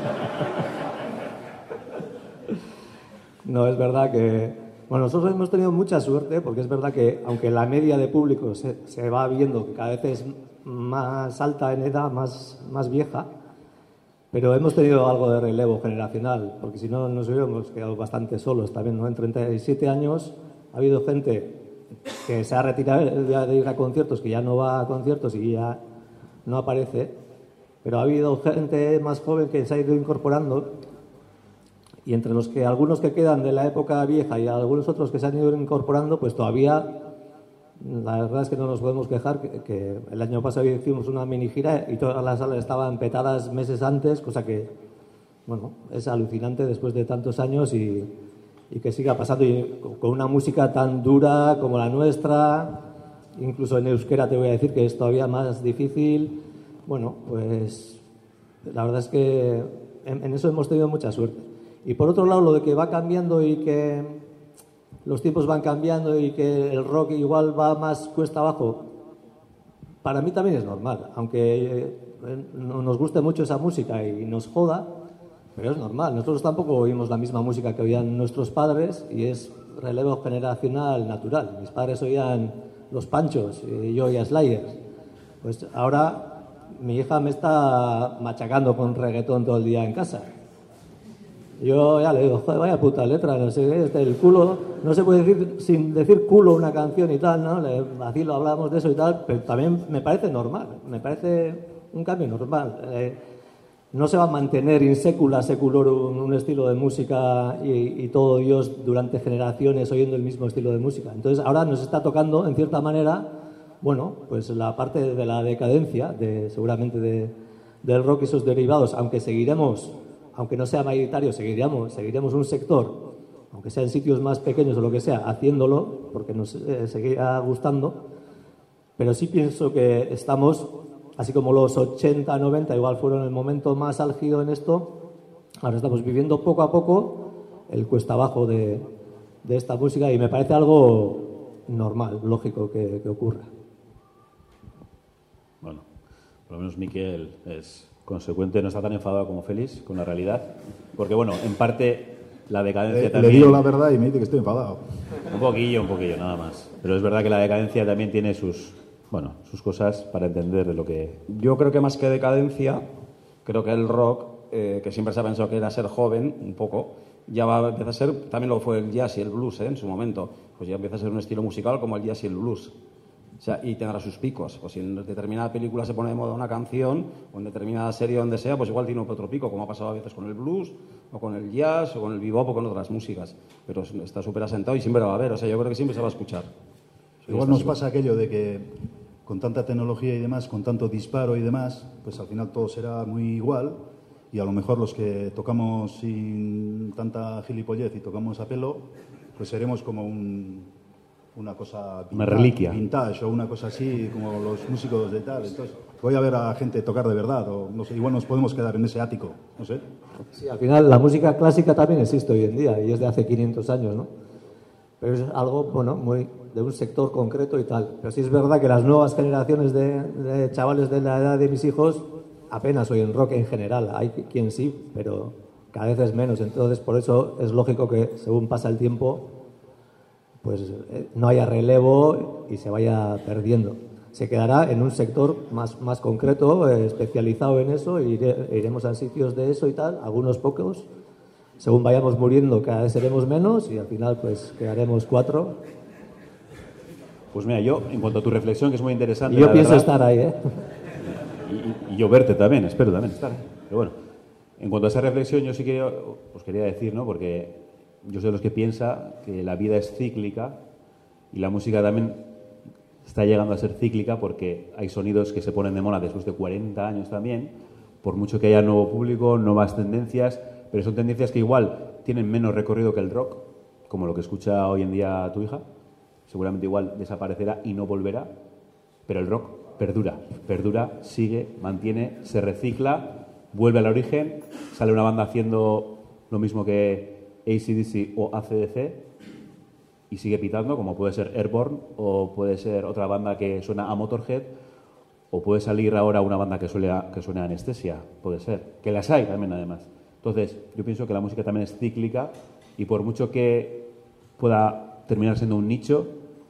No, es verdad que... Bueno, nosotros hemos tenido mucha suerte, porque es verdad que, aunque la media de público se, se va viendo que cada vez es más alta en edad, más, más vieja, pero hemos tenido algo de relevo generacional, porque si no nos hubiéramos quedado bastante solos también, ¿no? En treinta y siete años ha habido gente que se ha retirado de ir a conciertos, que ya no va a conciertos y ya no aparece, pero ha habido gente más joven que se ha ido incorporando, y entre los que algunos que quedan de la época vieja y algunos otros que se han ido incorporando, pues todavía la verdad es que no nos podemos quejar, que, que el año pasado hicimos una mini gira y todas las salas estaban petadas meses antes, cosa que, bueno, es alucinante después de tantos años y, y que siga pasando, y con una música tan dura como la nuestra. Incluso en euskera te voy a decir que es todavía más difícil. Bueno, pues La verdad es que en, en eso hemos tenido mucha suerte. Y por otro lado, lo de que va cambiando y que los tiempos van cambiando y que el rock igual va más cuesta abajo, para mí también es normal. Aunque eh, nos guste mucho esa música y nos joda, pero es normal. Nosotros tampoco oímos la misma música que oían nuestros padres y es relevo generacional natural. Mis padres oían Los Panchos y yo oía Slayer. Pues ahora mi hija me está machacando con reggaetón todo el día en casa. Yo ya le digo, joder, vaya puta letra, no sé, este, el culo, no se puede decir sin decir culo una canción y tal, ¿no? Le, así lo hablamos de eso y tal, pero también me parece normal, me parece un cambio normal. Eh, no se va a mantener in secula seculorum un estilo de música y, y todo Dios durante generaciones oyendo el mismo estilo de música. Entonces ahora nos está tocando, en cierta manera, bueno, pues la parte de la decadencia, de, seguramente de, del rock y sus derivados, aunque seguiremos... aunque no sea mayoritario, seguiremos, seguiremos un sector, aunque sea en sitios más pequeños o lo que sea, haciéndolo, porque nos eh, seguirá gustando, pero sí pienso que estamos, así como los ochenta, noventa igual fueron el momento más álgido en esto, ahora estamos viviendo poco a poco el cuesta abajo de, de esta música y me parece algo normal, lógico que, que ocurra. Bueno, por lo menos Miquel es... consecuente, no está tan enfadado como Félix con la realidad, porque bueno, en parte la decadencia eh, también... Le digo la verdad y me dice que estoy enfadado. Un poquillo, un poquillo, nada más. Pero es verdad que la decadencia también tiene sus, bueno, sus cosas para entender de lo que... Yo creo que más que decadencia, creo que el rock, eh, que siempre se ha pensado que era ser joven, un poco, ya va a empezar a ser, también lo fue el jazz y el blues, ¿eh? En su momento, pues ya empieza a ser un estilo musical como el jazz y el blues. O sea, y tendrá sus picos. O si en determinada película se pone de moda una canción, o en determinada serie donde sea, pues igual tiene otro pico, como ha pasado a veces con el blues, o con el jazz, o con el bebop, o con otras músicas. Pero está súper asentado y siempre lo va a haber. O sea, yo creo que siempre se va a escuchar. Igual nos pasa aquello de que con tanta tecnología y demás, con tanto disparo y demás, pues al final todo será muy igual. Y a lo mejor los que tocamos sin tanta gilipollez y tocamos a pelo, pues seremos como un... una cosa vintage, una reliquia, vintage o una cosa así como los músicos de tal. Entonces voy a ver a gente tocar de verdad o no sé, igual nos podemos quedar en ese ático, no sé. Sí, al final la música clásica también existe hoy en día y es de hace quinientos años, ¿no? Pero es algo, bueno, muy de un sector concreto y tal. Pero sí es verdad que las nuevas generaciones de, de chavales de la edad de mis hijos apenas oyen rock en general. Hay quien sí, pero cada vez es menos. Entonces por eso es lógico que según pasa el tiempo pues eh, no haya relevo y se vaya perdiendo. Se quedará en un sector más, más concreto, eh, especializado en eso, e ire, iremos a sitios de eso y tal, algunos pocos. Según vayamos muriendo, cada vez seremos menos y al final pues quedaremos cuatro. Pues mira, yo, en cuanto a tu reflexión, que es muy interesante... Y yo la pienso verdad, estar ahí, ¿eh? Y, y yo verte también, espero también estar. Pero bueno, en cuanto a esa reflexión, yo sí que os quería decir, ¿no? Porque... yo soy de los que piensa que la vida es cíclica y la música también está llegando a ser cíclica porque hay sonidos que se ponen de moda después de cuarenta años también, por mucho que haya nuevo público, nuevas tendencias, pero son tendencias que igual tienen menos recorrido que el rock, como lo que escucha hoy en día tu hija, seguramente igual desaparecerá y no volverá, pero el rock perdura, perdura, sigue, mantiene, se recicla, vuelve al origen, sale una banda haciendo lo mismo que A C D C o A C D C y sigue pitando, como puede ser Airborne o puede ser otra banda que suena a Motorhead o puede salir ahora una banda que suele a, que suene a Anestesia, puede ser, que las hay también además. Entonces yo pienso que la música también es cíclica y por mucho que pueda terminar siendo un nicho,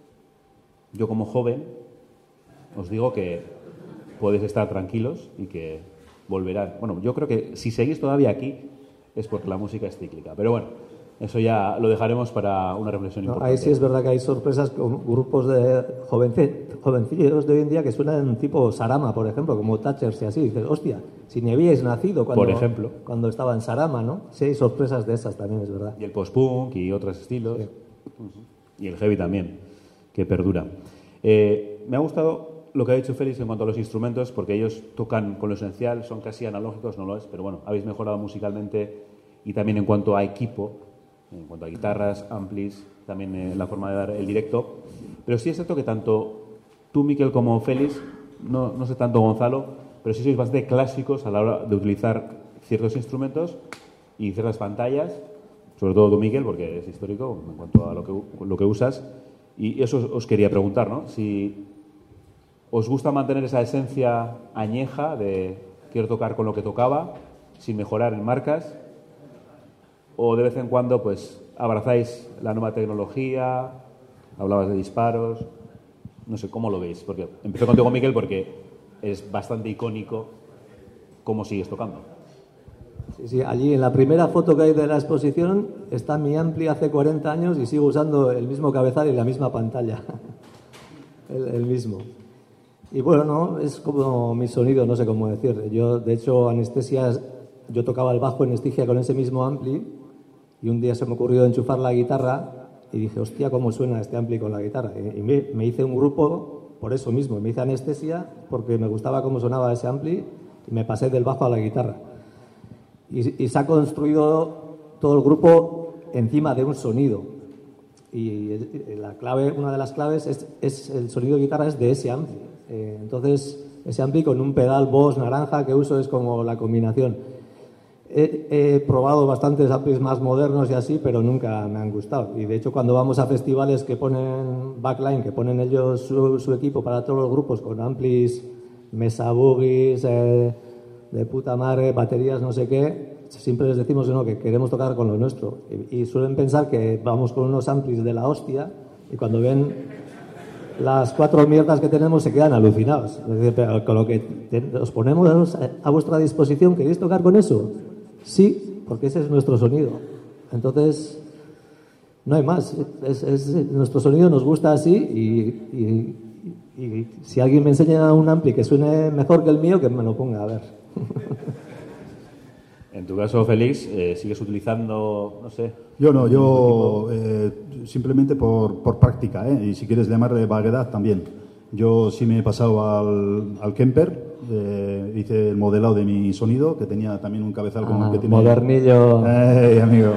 yo como joven os digo que podéis estar tranquilos y que volverán. Bueno, yo creo que si seguís todavía aquí es porque la música es cíclica. Pero bueno, eso ya lo dejaremos para una reflexión No, importante. ahí sí es verdad que hay sorpresas con grupos de jovenci- jovencillos de hoy en día que suenan tipo Sarama, por ejemplo, como Thatchers y así. Dices, hostia, si ni habíais nacido cuando, por ejemplo, cuando estaba en Sarama, ¿no? Sí hay sorpresas de esas también, es verdad. Y el post-punk y otros estilos. Sí. Y el heavy también, que perdura. Eh, me ha gustado lo que ha dicho Félix en cuanto a los instrumentos, porque ellos tocan con lo esencial, son casi analógicos, no lo es, pero bueno, habéis mejorado musicalmente y también en cuanto a equipo, en cuanto a guitarras, amplis, también eh, la forma de dar el directo. Pero sí es cierto que tanto tú, Miquel, como Félix, no, no sé tanto Gonzalo, pero sí sois bastante clásicos a la hora de utilizar ciertos instrumentos y ciertas pantallas, sobre todo tú, Miquel, porque es histórico en cuanto a lo que, lo que usas. Y eso os quería preguntar, ¿no? Si os gusta mantener esa esencia añeja de quiero tocar con lo que tocaba, sin mejorar en marcas, o de vez en cuando pues abrazáis la nueva tecnología, hablabas de disparos, no sé, ¿cómo lo veis? Porque empecé contigo, Miquel, porque es bastante icónico cómo sigues tocando. Sí, sí, allí en la primera foto que hay de la exposición está mi ampli hace cuarenta años y sigo usando el mismo cabezal y la misma pantalla, el, el mismo. Y bueno, no, es como mi sonido, no sé cómo decir. Yo, de hecho, Anestesia, yo tocaba el bajo en Estigia con ese mismo ampli y un día se me ocurrió enchufar la guitarra y dije, hostia, ¿cómo suena este ampli con la guitarra? Y me, me hice un grupo por eso mismo, me hice Anestesia porque me gustaba cómo sonaba ese ampli y me pasé del bajo a la guitarra. Y, y se ha construido todo el grupo encima de un sonido. Y la clave, una de las claves es, es el sonido de guitarra es de ese ampli. Eh, entonces, ese ampli con un pedal Boss naranja que uso es como la combinación. He, he probado bastantes amplis más modernos y así, pero nunca me han gustado. Y de hecho, cuando vamos a festivales que ponen backline, que ponen ellos su, su equipo para todos los grupos con amplis, mesa boogies, eh, de puta madre, baterías, no sé qué, siempre les decimos no, que queremos tocar con lo nuestro. Y, y suelen pensar que vamos con unos amplis de la hostia y cuando ven las cuatro mierdas que tenemos se quedan alucinados. Es decir, pero con lo que te, os ponemos a vuestra disposición, ¿queréis tocar con eso? Sí, porque ese es nuestro sonido. Entonces, no hay más. Es, es, nuestro sonido nos gusta así y, y, y si alguien me enseña un ampli que suene mejor que el mío, que me lo ponga a ver. En tu caso, Félix, eh, ¿sigues utilizando, no sé? Yo no, yo eh, simplemente por, por práctica, ¿eh? Y si quieres llamarle vaguedad también. Yo sí me he pasado al, al Kemper. Eh, hice el modelado de mi sonido, que tenía también un cabezal como ah, el que tiene... Modernillo. ¡Eh, amigo!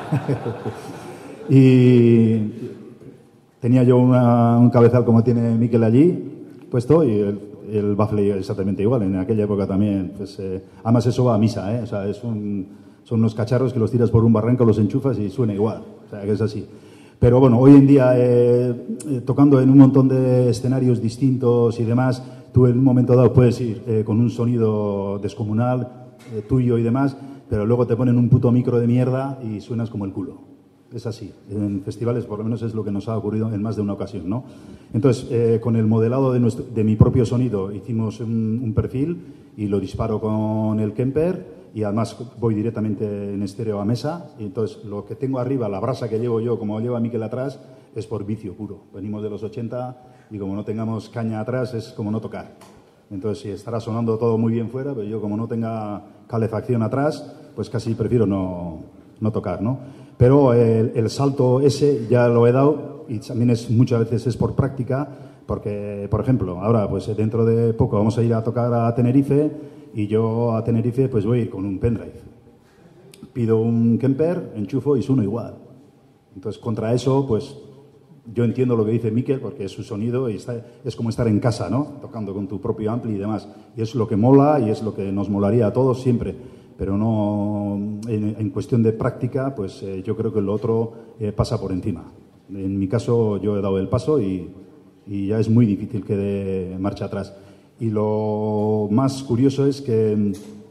Y tenía yo una, un cabezal como tiene Miquel allí, puesto, y el, el baffle exactamente igual. En aquella época también, pues... Eh, además eso va a misa, ¿eh? O sea, es un, son unos cacharros que los tiras por un barranco, los enchufas y suena igual. O sea, que es así. Pero bueno, hoy en día, eh, eh, tocando en un montón de escenarios distintos y demás, tú en un momento dado puedes ir eh, con un sonido descomunal, eh, tuyo y demás, pero luego te ponen un puto micro de mierda y suenas como el culo. Es así. En festivales, por lo menos, es lo que nos ha ocurrido en más de una ocasión, ¿no? Entonces, eh, con el modelado de, nuestro, de mi propio sonido, hicimos un, un perfil y lo disparo con el Kemper. Y además voy directamente en estéreo a mesa. Y entonces lo que tengo arriba, la brasa que llevo yo, como lleva Miquel atrás, es por vicio puro. Venimos de los ochenta y como no tengamos caña atrás es como no tocar. Entonces sí, estará sonando todo muy bien fuera, pero yo como no tenga calefacción atrás, pues casi prefiero no, no tocar, ¿no? Pero el, el salto ese ya lo he dado y también es muchas veces es por práctica, porque, por ejemplo, ahora pues dentro de poco vamos a ir a tocar a Tenerife. Y yo a Tenerife pues voy con un pendrive. Pido un Kemper, enchufo y sueno igual. Entonces, contra eso, pues yo entiendo lo que dice Miquel, porque es su sonido y está, es como estar en casa, ¿no? Tocando con tu propio ampli y demás. Y es lo que mola y es lo que nos molaría a todos siempre. Pero no, en, en cuestión de práctica, pues eh, yo creo que lo otro eh, pasa por encima. En mi caso, yo he dado el paso y, y ya es muy difícil que dé marcha atrás. Y lo más curioso es que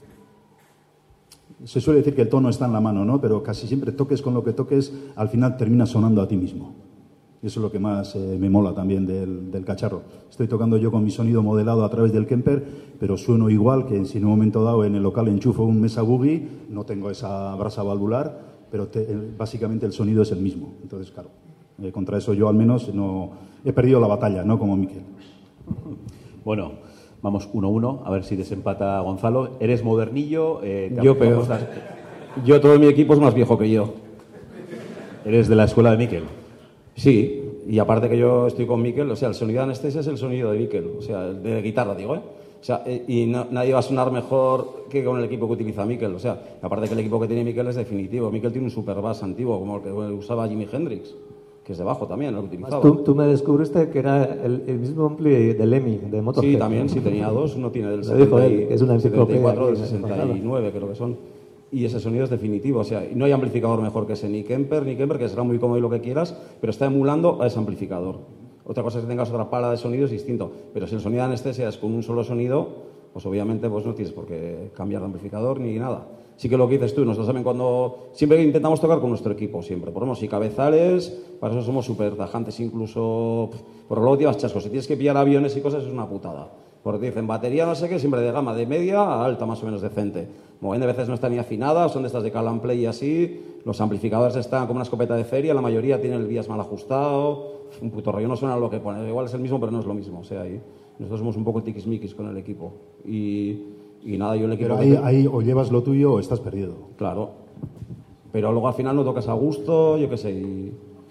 se suele decir que el tono está en la mano, ¿no? Pero casi siempre toques con lo que toques, al final termina sonando a ti mismo. Y eso es lo que más eh, me mola también del, del cacharro. Estoy tocando yo con mi sonido modelado a través del Kemper, pero sueno igual que si en un momento dado en el local enchufo un Mesa Boogie, no tengo esa brasa valvular, pero te, eh, básicamente el sonido es el mismo. Entonces, claro, eh, contra eso yo al menos no he perdido la batalla, no como Miquel. Bueno, vamos uno a uno, a ver si desempata Gonzalo. ¿Eres modernillo? Eh, yo peor. Estás... Yo, todo mi equipo es más viejo que yo. ¿Eres de la escuela de Miquel? Sí, y aparte que yo estoy con Miquel, o sea, el sonido de Anestesia es el sonido de Miquel, o sea, de guitarra, digo, ¿eh? O sea, y no, nadie va a sonar mejor que con el equipo que utiliza Miquel, o sea, aparte que el equipo que tiene Miquel es definitivo. Miquel tiene un super bass antiguo, como el que usaba Jimi Hendrix. que es de bajo también, lo que utilizaba. Tú, tú me descubriste que era el, el mismo ampli del EMI, de Motorhead. Sí, también, sí, tenía dos. Uno tiene del setenta y, es una setenta y cuatro, del sesenta y nueve, creo que son. Y ese sonido es definitivo. O sea, no hay amplificador mejor que ese, ni Kemper, ni Kemper, que será muy cómodo y lo que quieras, pero está emulando a ese amplificador. Otra cosa es que tengas otra pala de sonido, es distinto. Pero si el sonido de anestesia es con un solo sonido, pues obviamente pues no tienes por qué cambiar de amplificador ni nada. Sí que lo que dices tú, nosotros también cuando... Siempre intentamos tocar con nuestro equipo, siempre. Ponemos y cabezales, para eso somos súper tajantes, incluso... Porque luego llevas chascos. Si tienes que pillar aviones y cosas es una putada. Porque te dicen batería no sé qué, siempre de gama de media a alta, más o menos decente. Bueno, de veces no están ni afinadas, son de estas de Cal and Play y así. Los amplificadores están como una escopeta de feria, la mayoría tienen el bias mal ajustado. Un puto rollo, no suena lo que pone. Igual es el mismo, pero no es lo mismo. O sea, ahí nosotros somos un poco tiquismiquis con el equipo. Y... Y nada, yo el equipo... Pero ahí, que... ahí o llevas lo tuyo o estás perdido. Claro. Pero luego al final no tocas a gusto, yo qué sé. Y,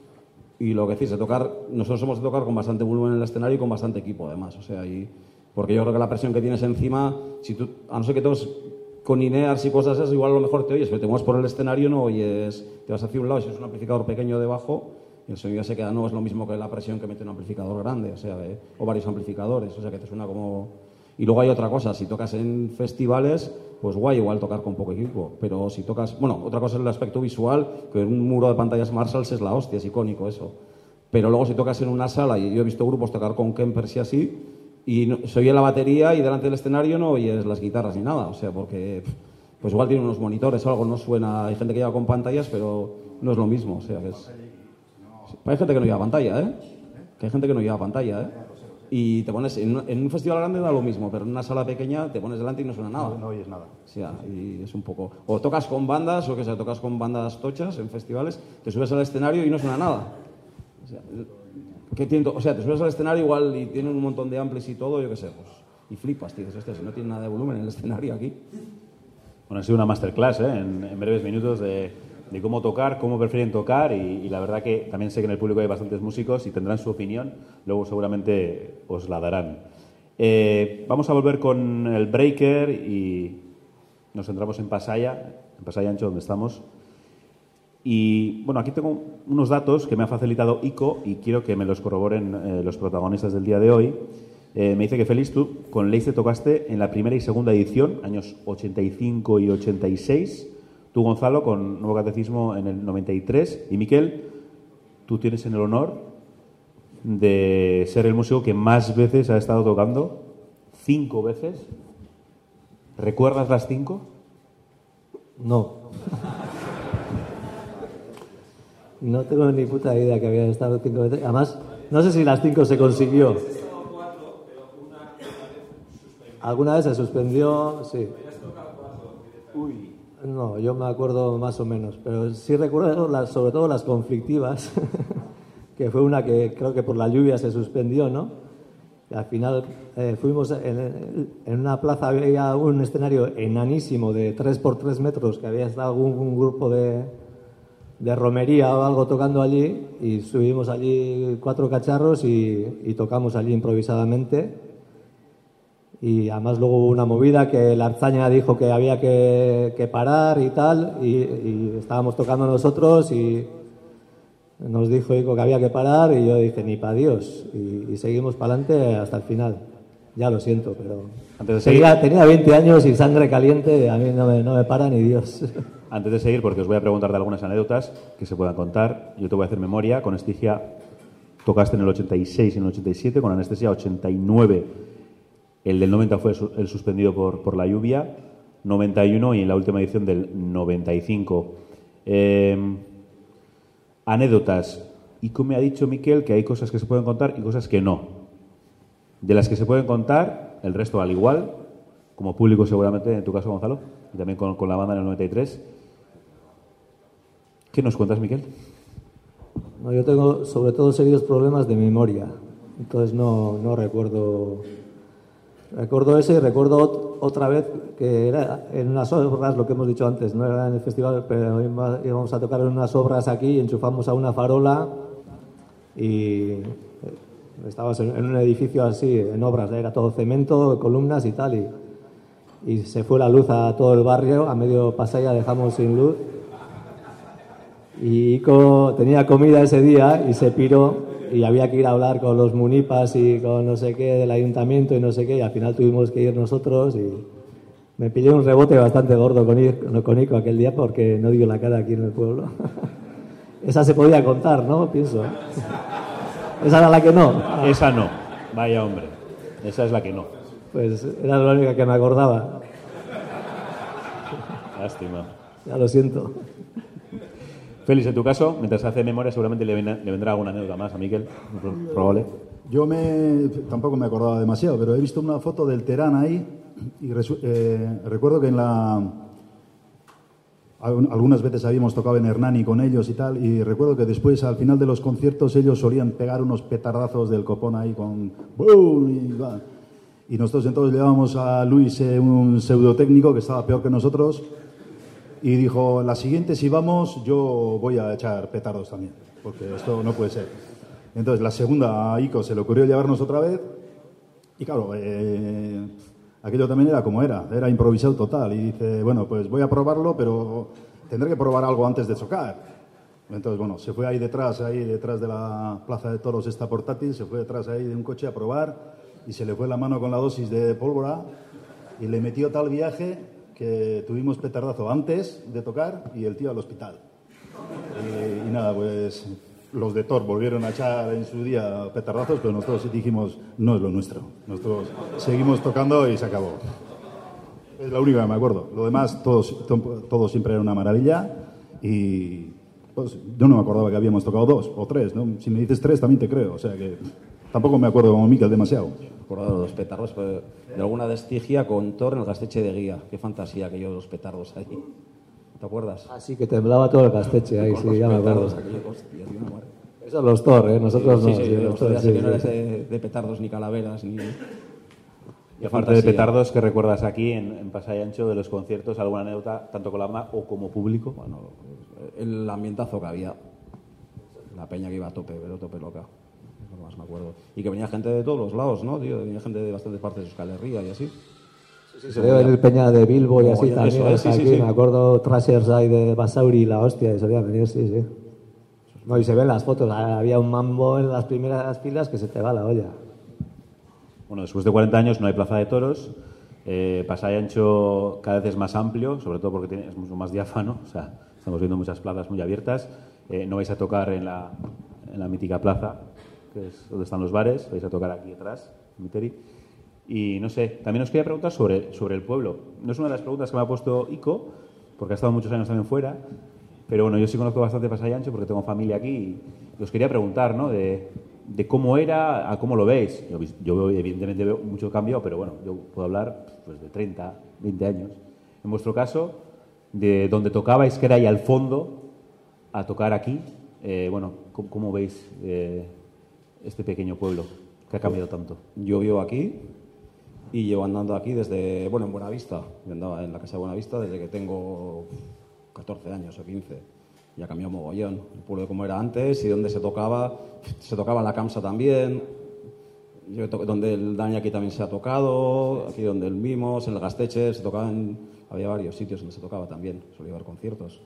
y lo que decís, de tocar... Nosotros somos de tocar con bastante volumen en el escenario y con bastante equipo, además. O sea, y, porque yo creo que la presión que tienes encima, si tú, a no ser que toques con inears y cosas esas, igual a lo mejor te oyes, pero te mueves por el escenario, no oyes... Te vas hacia un lado, si es un amplificador pequeño debajo, el sonido se queda, no es lo mismo que la presión que mete un amplificador grande, o sea, eh, o varios amplificadores, o sea, que te suena como... Y luego hay otra cosa, si tocas en festivales, pues guay, igual tocar con poco equipo. Pero si tocas... Bueno, otra cosa es el aspecto visual, que un muro de pantallas Marshalls es la hostia, es icónico eso. Pero luego si tocas en una sala, y yo he visto grupos tocar con Kempers y así, y no, se oye la batería y delante del escenario no oyes las guitarras ni nada. O sea, porque pues igual tiene unos monitores o algo, no suena... Hay gente que lleva con pantallas, pero no es lo mismo. O sea, que es... Hay gente que no lleva pantalla, ¿eh? Que hay gente que no lleva pantalla, ¿eh? Y te pones en, en un festival grande da lo mismo, pero en una sala pequeña te pones delante y no suena nada. No, no oyes nada. O sea, y es un poco... O tocas con bandas, o que sea, tocas con bandas tochas en festivales, te subes al escenario y no suena nada. O sea, ¿qué tiene? O sea, te subes al escenario igual y tienen un montón de amplis y todo, yo qué sé, pues... Y flipas, tío, dices, hostia, si no tiene nada de volumen en el escenario aquí. Bueno, ha sido una masterclass, ¿eh? En, en breves minutos de... de cómo tocar, cómo prefieren tocar y, y la verdad que también sé que en el público hay bastantes músicos y tendrán su opinión, luego seguramente os la darán. Eh, vamos a volver con el breaker y nos centramos en Pasaya, en Pasaya Ancho, donde estamos. Y bueno, aquí tengo unos datos que me ha facilitado Ico y quiero que me los corroboren eh, los protagonistas del día de hoy. Eh, me dice que Félix, tú con Leise tocaste en la primera y segunda edición, años ochenta y cinco y ochenta y seis. Tú, Gonzalo, con Nuevo Catecismo en el noventa y tres. Y Miquel, tú tienes en el honor de ser el músico que más veces ha estado tocando. Cinco veces. ¿Recuerdas las cinco? No. No tengo ni puta idea que había estado cinco veces. Además, no sé si las cinco se consiguió. ¿Alguna vez se suspendió? Sí. Uy. No, yo me acuerdo más o menos, pero sí recuerdo las, sobre todo las conflictivas, que fue una que creo que por la lluvia se suspendió, ¿no? Y al final eh, fuimos en, en una plaza, había un escenario enanísimo de tres por tres metros, que había estado algún un grupo de, de romería o algo tocando allí, y subimos allí cuatro cacharros y, y tocamos allí improvisadamente. Y además luego hubo una movida que la Arzaña dijo que había que, que parar y tal, y, y estábamos tocando nosotros y nos dijo Ico que había que parar y yo dije, ni pa' Dios, y, y seguimos para adelante hasta el final. Ya lo siento, pero Antes de seguir... tenía, tenía veinte años y sangre caliente, a mí no me, no me para ni Dios. Antes de seguir, porque os voy a preguntar de algunas anécdotas que se puedan contar, yo te voy a hacer memoria. Con Estigia tocaste en el ochenta y seis y en el ochenta y siete, con Anestesia ochenta y nueve. El del noventa fue el suspendido por, por la lluvia, noventa y uno y en la última edición del noventa y cinco. Eh, anécdotas. Ico me ha dicho, Miquel, que hay cosas que se pueden contar y cosas que no. De las que se pueden contar, el resto al igual, como público seguramente, en tu caso, Gonzalo, y también con, con la banda en el noventa y tres. ¿Qué nos cuentas, Miquel? No, yo tengo sobre todo serios problemas de memoria, entonces no, no recuerdo... Recuerdo ese y recuerdo otra vez que era en unas obras, lo que hemos dicho antes, no era en el festival, pero íbamos a tocar en unas obras aquí y enchufamos a una farola y estábamos en un edificio así, en obras, era todo cemento, columnas y tal, y, y se fue la luz a todo el barrio, a medio Pasaya dejamos sin luz Y Ico tenía comida ese día y se piró y había que ir a hablar con los munipas y con no sé qué del ayuntamiento y no sé qué, y al final tuvimos que ir nosotros y me pillé un rebote bastante gordo con, Ir, con Ico aquel día porque no dio la cara aquí en el pueblo. Esa se podía contar, ¿no? Pienso. Esa era la que no. Esa no. Vaya hombre. Esa es la que no. Pues era la única que me acordaba. Lástima. Ya lo siento. Félix, en tu caso, mientras hace memoria, seguramente le, ven, le vendrá alguna anécdota más a Miquel. Probable. Yo me, tampoco me acordaba demasiado, pero he visto una foto del Terán ahí y resu, eh, recuerdo que en la... Algunas veces habíamos tocado en Hernani con ellos y tal, y recuerdo que después, al final de los conciertos, ellos solían pegar unos petardazos del copón ahí con... ¡Bum! Y, y nosotros entonces llevábamos a Luis, eh, un pseudotécnico que estaba peor que nosotros, y dijo, la siguiente si vamos, yo voy a echar petardos también, porque esto no puede ser. Entonces la segunda a Ico se le ocurrió llevarnos otra vez, y claro, eh, aquello también era como era, era improvisado total, y dice, bueno, pues voy a probarlo, pero tendré que probar algo antes de tocar. Entonces, bueno, se fue ahí detrás, ahí detrás de la Plaza de Toros esta portátil, se fue detrás ahí de un coche a probar, y se le fue la mano con la dosis de pólvora, y le metió tal viaje que tuvimos petardazo antes de tocar y el tío al hospital. Y, y nada, pues los de Thor volvieron a echar en su día petardazos, pero nosotros dijimos, no es lo nuestro. Nosotros seguimos tocando y se acabó. Es la única que me acuerdo. Lo demás, todo, todo siempre era una maravilla y pues yo no me acordaba que habíamos tocado dos o tres, ¿no? Si me dices tres también te creo, o sea que tampoco me acuerdo como Miquel demasiado. Me acuerdo de los petardos, pues, de alguna destigia con Thor en el Gasteche de Guía. Qué fantasía aquello de los petardos ahí. ¿Te acuerdas? Así que temblaba todo el Gasteche ahí, sí, ya me acuerdo. Esos son los Thor, ¿eh? Nosotros sí, no. Sí, sí, sí, los Thor, Thor sí, que no sí. eres de, de petardos ni calaveras ni... Y aparte de petardos, ¿qué recuerdas aquí en, en Pasai Ancho de los conciertos? ¿Alguna anécdota, tanto con la banda o como público? Bueno, el ambientazo que había. La peña que iba a tope, pero tope loca. Es lo que más me acuerdo. Y que venía gente de todos los lados, ¿no, tío? Venía gente de bastantes partes de Euskal Herria y así. Sí, se debe venir peña de Bilbo y así Eso, también. eso, sí, aquí, sí, sí. Me acuerdo Trashers ahí de Basauri y la hostia, y solía venir, sí, sí. No, y se ven las fotos, había un mambo en las primeras filas que se te va la olla. Bueno, después de cuarenta años no hay plaza de toros. Eh, Pasai Ancho cada vez es más amplio, sobre todo porque tiene, es mucho más diáfano. O sea, estamos viendo muchas plazas muy abiertas. Eh, no vais a tocar en la, en la mítica plaza, que es donde están los bares. Vais a tocar aquí atrás, en Miteri. Y no sé, también os quería preguntar sobre, sobre el pueblo. No es una de las preguntas que me ha puesto Ico, porque ha estado muchos años también fuera. Pero bueno, yo sí conozco bastante Pasai Ancho porque tengo familia aquí. Y os quería preguntar, ¿no? De, de cómo era a cómo lo veis. Yo, yo evidentemente veo mucho cambio, pero bueno, yo puedo hablar pues, de treinta, veinte años. En vuestro caso, de donde tocabais, que era ahí al fondo, a tocar aquí, eh, bueno, ¿cómo, cómo veis eh, este pequeño pueblo que ha cambiado tanto? Yo vivo aquí y llevo andando aquí desde, bueno, en Buenavista. Yo andaba en la casa de Buenavista desde que tengo catorce años o quince. Ya cambió mogollón. El pueblo como era antes y donde se tocaba, se tocaba en la Camsa también. Yo to- donde el Dani aquí también se ha tocado, aquí donde el Mimos, en el Gasteche, se tocaban, había varios sitios donde se tocaba también. Solía haber conciertos.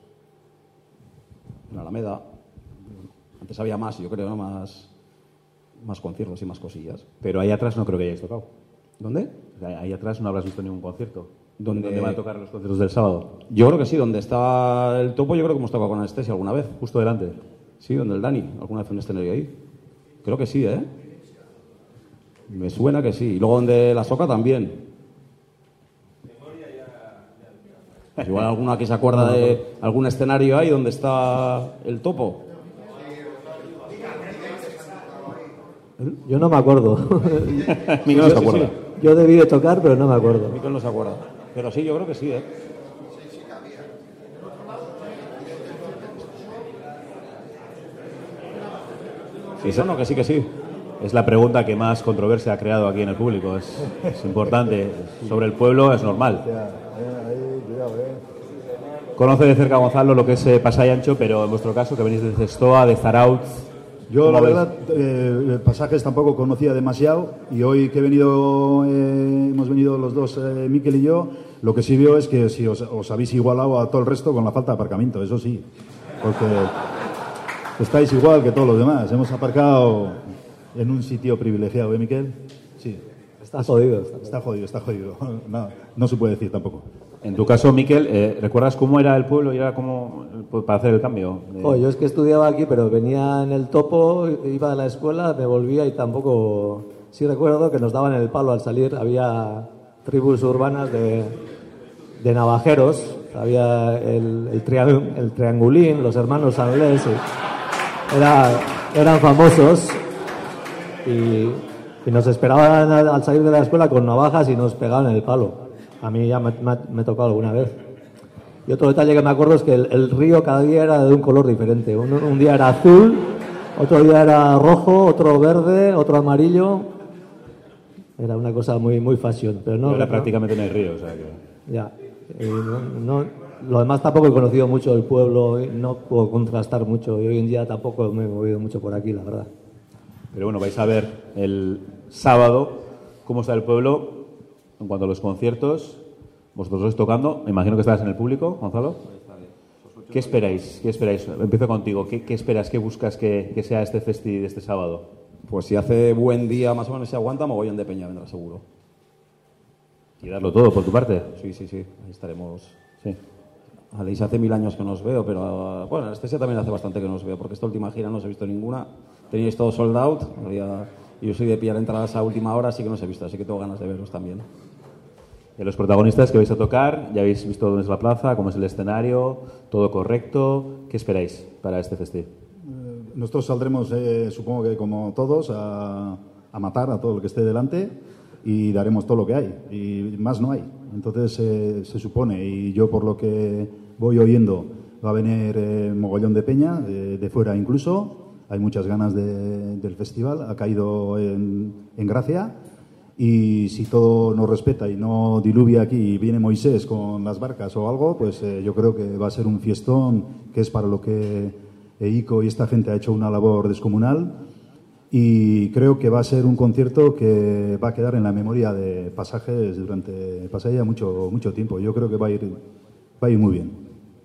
En la Alameda. Antes había más, yo creo, ¿no? Más, más conciertos y más cosillas. Pero ahí atrás no creo que hayáis tocado. ¿Dónde? O sea, ahí atrás no habrás visto ningún concierto. ¿Dónde- ¿Dónde van a tocar los conciertos del sábado? Yo creo que sí, donde está el topo, yo creo que hemos tocado con anestesia alguna vez. Justo delante. Sí, donde el Dani, alguna vez un escenario ahí. Creo que sí, ¿eh? Me suena que sí. Y luego donde la Soca también. Pues igual alguna que se acuerda de algún escenario ahí donde está el topo. Yo no me acuerdo. Miguel no se acuerda. Yo debí de tocar, pero no me acuerdo. Miquel no se acuerda. Pero sí, yo creo que sí, ¿eh? Sí, sí, no, que sí, que sí. Es la pregunta que más controversia ha creado aquí en el público. Es, es importante. Sobre el pueblo es normal. Conoce de cerca, Gonzalo, lo que es eh, Pasai Ancho, pero en vuestro caso, que venís de Zestoa, de Zarautz... Yo, la ¿cómo verdad, eh, pasajes tampoco conocía demasiado y hoy que he venido, eh, hemos venido los dos, eh, Miquel y yo, lo que sí veo es que si os, os habéis igualado a todo el resto con la falta de aparcamiento, eso sí. porque estáis igual que todos los demás. Hemos aparcado en un sitio privilegiado, ¿eh, Miquel? Sí. Está jodido. Está, está jodido, está jodido. No, no se puede decir tampoco. En tu caso, Miquel, eh, ¿recuerdas cómo era el pueblo y era cómo para hacer el cambio? De... Oh, yo es que estudiaba aquí, pero venía en el topo, iba a la escuela, me volvía y tampoco... Sí recuerdo que nos daban el palo al salir, había tribus urbanas de, de navajeros, había el, el, triang, el triangulín, los hermanos Sanlés, era, eran famosos y, y nos esperaban al, al salir de la escuela con navajas y nos pegaban el palo. A mí ya me, me, me tocó alguna vez. Y otro detalle que me acuerdo es que el, el río cada día era de un color diferente. Un, un día era azul, otro día era rojo, otro verde, otro amarillo. Era una cosa muy muy fashion. Pero no, era no, prácticamente en el río. O sea que... Ya. Y no, no, lo demás tampoco he conocido mucho el pueblo, no puedo contrastar mucho. Y hoy en día tampoco me he movido mucho por aquí, la verdad. Pero bueno, vais a ver el sábado cómo está el pueblo. En cuanto a los conciertos, vosotros os tocando, me imagino que estarás en el público, Gonzalo. ¿Qué esperáis? ¿Qué esperáis? Empiezo contigo. ¿Qué, qué esperas? ¿Qué buscas que, que sea este festi de este sábado? Pues si hace buen día, más o menos se aguanta, mogollón de peña, vendrá seguro. ¿Y darlo todo por tu parte? Sí, sí, sí. Ahí estaremos. Sí. Aleix, hace mil años que nos veo, pero bueno, en Anestesia también hace bastante que nos veo, porque esta última gira no os he visto ninguna. Teníais todo sold out. Había... Yo soy de pillar entradas a última hora, así que no os he visto, así que tengo ganas de veros también. De los protagonistas que vais a tocar, ya habéis visto dónde es la plaza, cómo es el escenario, todo correcto. ¿Qué esperáis para este festival? Eh, nosotros saldremos, eh, supongo que como todos, a, a matar a todo lo que esté delante y daremos todo lo que hay. Y más no hay. Entonces eh, se supone, y yo por lo que voy oyendo, va a venir eh, mogollón de peña, de, de fuera incluso. Hay muchas ganas de, del festival, ha caído en, en gracia. Y si todo nos respeta y no diluvia aquí y viene Moisés con las barcas o algo, pues eh, yo creo que va a ser un fiestón, que es para lo que Ico y esta gente ha hecho una labor descomunal. Y creo que va a ser un concierto que va a quedar en la memoria de Pasajes durante Pasaya mucho, mucho tiempo. Yo creo que va a ir, va a ir muy bien.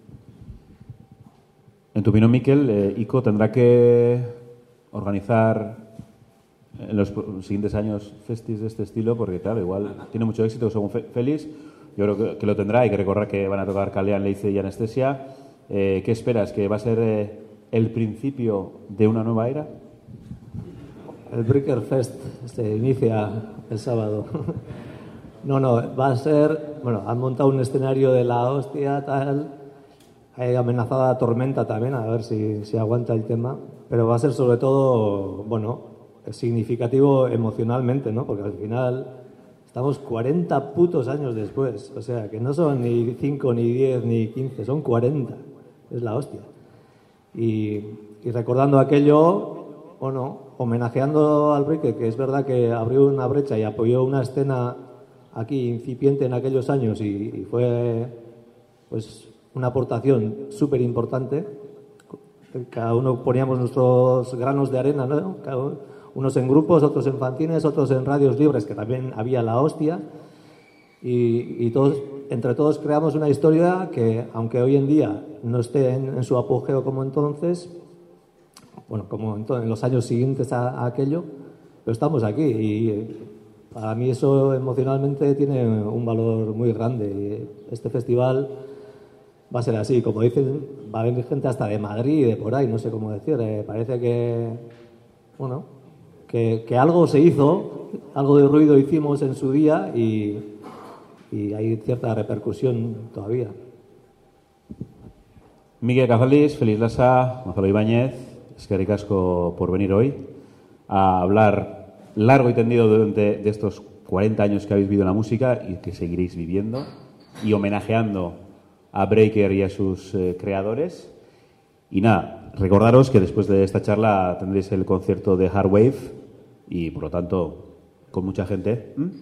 En tu opinión, Miquel, eh, Ico tendrá que organizar en los siguientes años festis de este estilo, porque claro, igual tiene mucho éxito según Félix, yo creo que, que lo tendrá. Hay que recordar que van a tocar Kalean, Leize y Anestesia. Eh, ¿Qué esperas? ¿Que va a ser eh, el principio de una nueva era? El Breaker Fest se inicia el sábado. No, no, va a ser... Bueno, han montado un escenario de la hostia, tal... Hay amenazada tormenta también, a ver si, si aguanta el tema. Pero va a ser sobre todo, bueno... Es significativo emocionalmente, ¿no? Porque al final estamos cuarenta putos años después. O sea, que no son ni cinco, ni diez, ni quince, son cuarenta. Es la hostia. Y, y recordando aquello, bueno, homenajeando al Breaker, que es verdad que abrió una brecha y apoyó una escena aquí incipiente en aquellos años y, y fue pues una aportación súper importante. Cada uno poníamos nuestros granos de arena, ¿no? Cada uno, unos en grupos, otros en fanzines, otros en radios libres, que también había la hostia. Y, y todos, entre todos creamos una historia que, aunque hoy en día no esté en, en su apogeo como entonces, bueno, como en, en los años siguientes a, a aquello, pero estamos aquí. Y para mí eso emocionalmente tiene un valor muy grande. Y este festival va a ser así, como dicen, va a venir gente hasta de Madrid y de por ahí, no sé cómo decir. Eh, parece que, bueno... Que, que algo se hizo, algo de ruido hicimos en su día y, y hay cierta repercusión todavía. Miguel Cazalís, Félix Lasa, Gonzalo Ibáñez, eskerrik asko por venir hoy a hablar largo y tendido durante de estos cuarenta años que habéis vivido en la música y que seguiréis viviendo, y homenajeando a Breaker y a sus eh, creadores. Y nada, recordaros que después de esta charla tendréis el concierto de Hard Wave y, por lo tanto, con mucha gente. ¿Mm?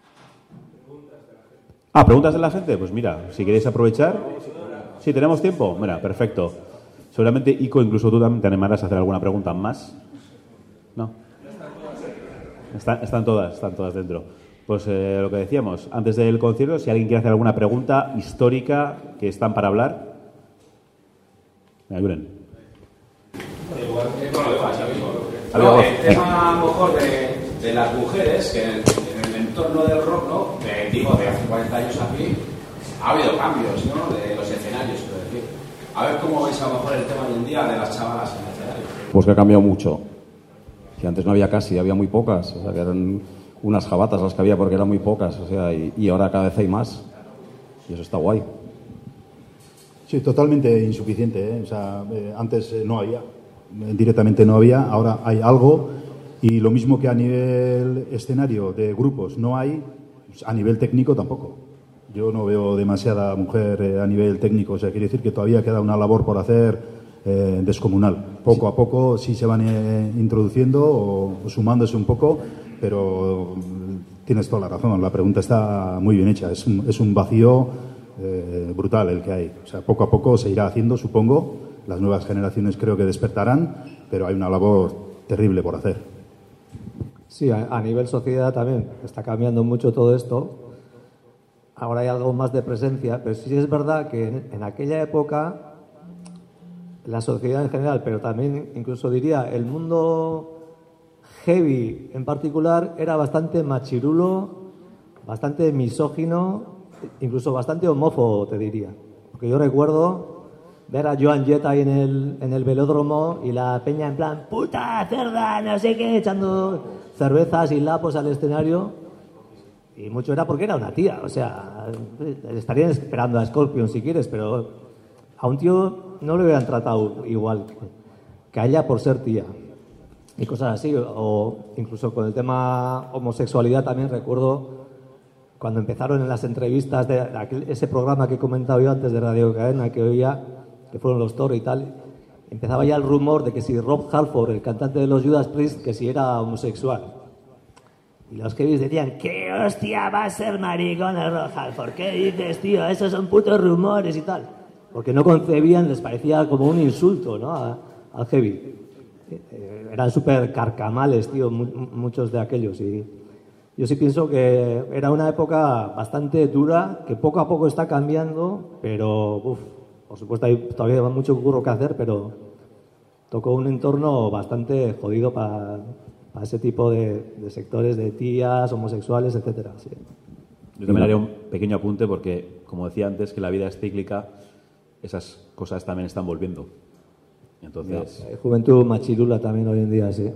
Ah, ¿preguntas de la gente? Pues mira, si queréis aprovechar. Sí, ¿tenemos tiempo? Mira, perfecto. Seguramente, Ico, incluso tú también te animarás a hacer alguna pregunta más. ¿No? Están, están todas, están todas dentro. Pues eh, lo que decíamos, antes del concierto, si alguien quiere hacer alguna pregunta histórica, que están para hablar. Venga, Julen. No, el tema a lo mejor de, de las mujeres, que en, en el entorno del rock, ¿no? De, digo, de hace cuarenta años aquí, ha habido cambios, ¿no? De los escenarios, quiero decir. A ver cómo veis a lo mejor el tema hoy en día de las chavalas en el escenario. Pues que ha cambiado mucho. Que antes no había casi, había muy pocas. O sea, que eran unas jabatas las que había porque eran muy pocas. O sea, y, y ahora cada vez hay más. Y eso está guay. Sí, totalmente insuficiente, ¿eh? O sea, eh, antes eh, no había. Directamente no había, ahora hay algo. Y lo mismo que a nivel escenario de grupos no hay, a nivel técnico tampoco. Yo no veo demasiada mujer eh, a nivel técnico. O sea, quiere decir que todavía queda una labor por hacer eh, descomunal. Poco sí. a poco sí se van eh, introduciendo o, o sumándose un poco, pero tienes toda la razón. La pregunta está muy bien hecha. Es un, es un vacío eh, brutal el que hay. O sea, poco a poco se irá haciendo, supongo. Las nuevas generaciones creo que despertarán, pero hay una labor terrible por hacer. Sí, a, a nivel sociedad también está cambiando mucho todo esto. Ahora hay algo más de presencia, pero sí es verdad que en, en aquella época la sociedad en general, pero también incluso diría el mundo heavy en particular, era bastante machirulo, bastante misógino, incluso bastante homófobo, te diría. Porque yo recuerdo ver a Joan Jett ahí en el, en el velódromo y la peña en plan, puta, cerda, no sé qué, echando cervezas y lapos al escenario. Y mucho era porque era una tía, o sea, estarían esperando a Scorpion si quieres, pero a un tío no le hubieran tratado igual que a ella por ser tía. Y cosas así, o incluso con el tema homosexualidad también recuerdo cuando empezaron en las entrevistas de aquel, ese programa que he comentado yo antes de Radio Cadena, que oía, que fueron los Toro y tal, empezaba ya el rumor de que si Rob Halford, el cantante de los Judas Priest, que si era homosexual. Y los heavies decían, ¿qué hostia va a ser maricón el Rob Halford? ¿Qué dices, tío? Esos son putos rumores y tal. Porque no concebían, les parecía como un insulto, ¿no? A, al heavy. Eh, eran súper carcamales, tío, mu muchos de aquellos. Y yo sí pienso que era una época bastante dura, que poco a poco está cambiando, pero, uf, por supuesto hay todavía mucho curro que hacer, pero tocó un entorno bastante jodido para, para ese tipo de, de sectores de tías, homosexuales, etcétera. Sí. Yo también haría un pequeño apunte porque, como decía antes, que la vida es cíclica, esas cosas también están volviendo. Entonces, hay juventud machirula también hoy en día, sí.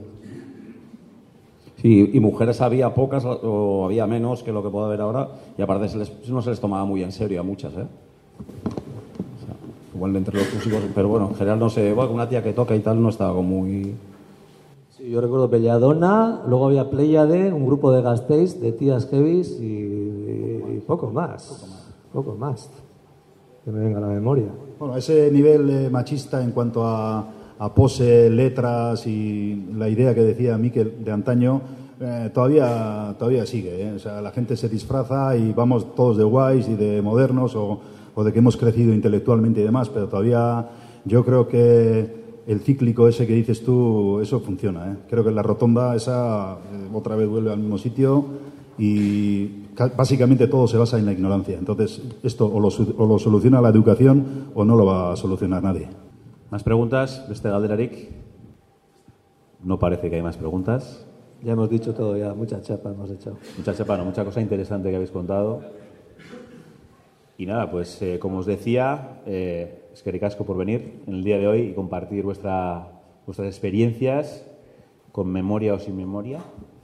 Sí, y mujeres había pocas o había menos que lo que puede haber ahora, y aparte se les, no se les tomaba muy en serio a muchas, ¿eh? O sea, igual entre los músicos, pero bueno, en general no sé, bueno, una tía que toca y tal no estaba como muy... Sí, yo recuerdo Belladonna, luego había Pléyade, un grupo de Gasteiz, de tías heavies y, y, y poco más, poco más, poco más, que me venga a la memoria. Bueno, ese nivel eh, machista en cuanto a... a pose, letras y la idea que decía Mikel de antaño, eh, todavía todavía sigue, ¿eh? O sea, la gente se disfraza y vamos todos de guays y de modernos o, o de que hemos crecido intelectualmente y demás, pero todavía yo creo que el cíclico ese que dices tú, eso funciona, ¿eh? Creo que la rotonda esa eh, otra vez vuelve al mismo sitio y básicamente todo se basa en la ignorancia. Entonces, esto o lo, o lo soluciona la educación o no lo va a solucionar nadie. ¿Más preguntas de este galderarik? No parece que hay más preguntas. Ya hemos dicho todo, ya mucha chapa hemos echado. Mucha chapa, no, mucha cosa interesante que habéis contado. Y nada, pues eh, como os decía, eh, es que ricasco por venir en el día de hoy y compartir vuestra, vuestras experiencias con memoria o sin memoria.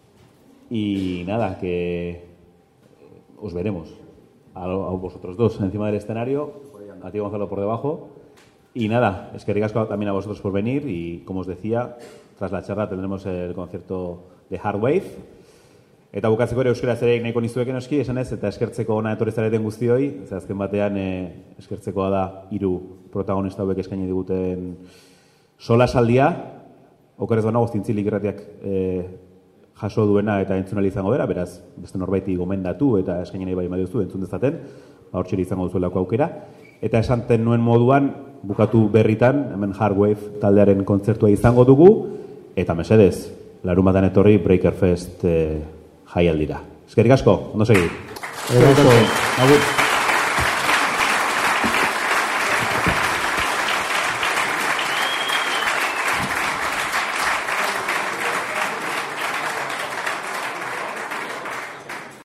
Y nada, que os veremos a, a vosotros dos encima del escenario, a ti Gonzalo por debajo. Y nada, es que ricasco también a vosotros por venir y, como os decía, tras la charla tendremos el concierto de Hard Wave. Eta bukatzeko ere euskaraz ere nahiko nizueke noski, esan ez, eta eskertzeko ona etorri zareten guztioi, ez azken batean e, eskertzekoa da hiru protagonista hauek eskaini diguten solasaldia, okerrez banago Zintzilik irratiak e, jaso duena eta entzunali izango dela, beraz, beste norbaiti gomendatu eta eskaini nahi bai badiozu entzun dezaten, ba hortxeri izango duzuelako aukera. Eta esanten nuen moduan, bukatu berritan, hemen Hardwave taldearen kontzertua izango dugu, eta mesedez, larunbatan etorri Breakerfest eh, jaialdira. Eskerrik asko, ondo segi. Eskerrik asko.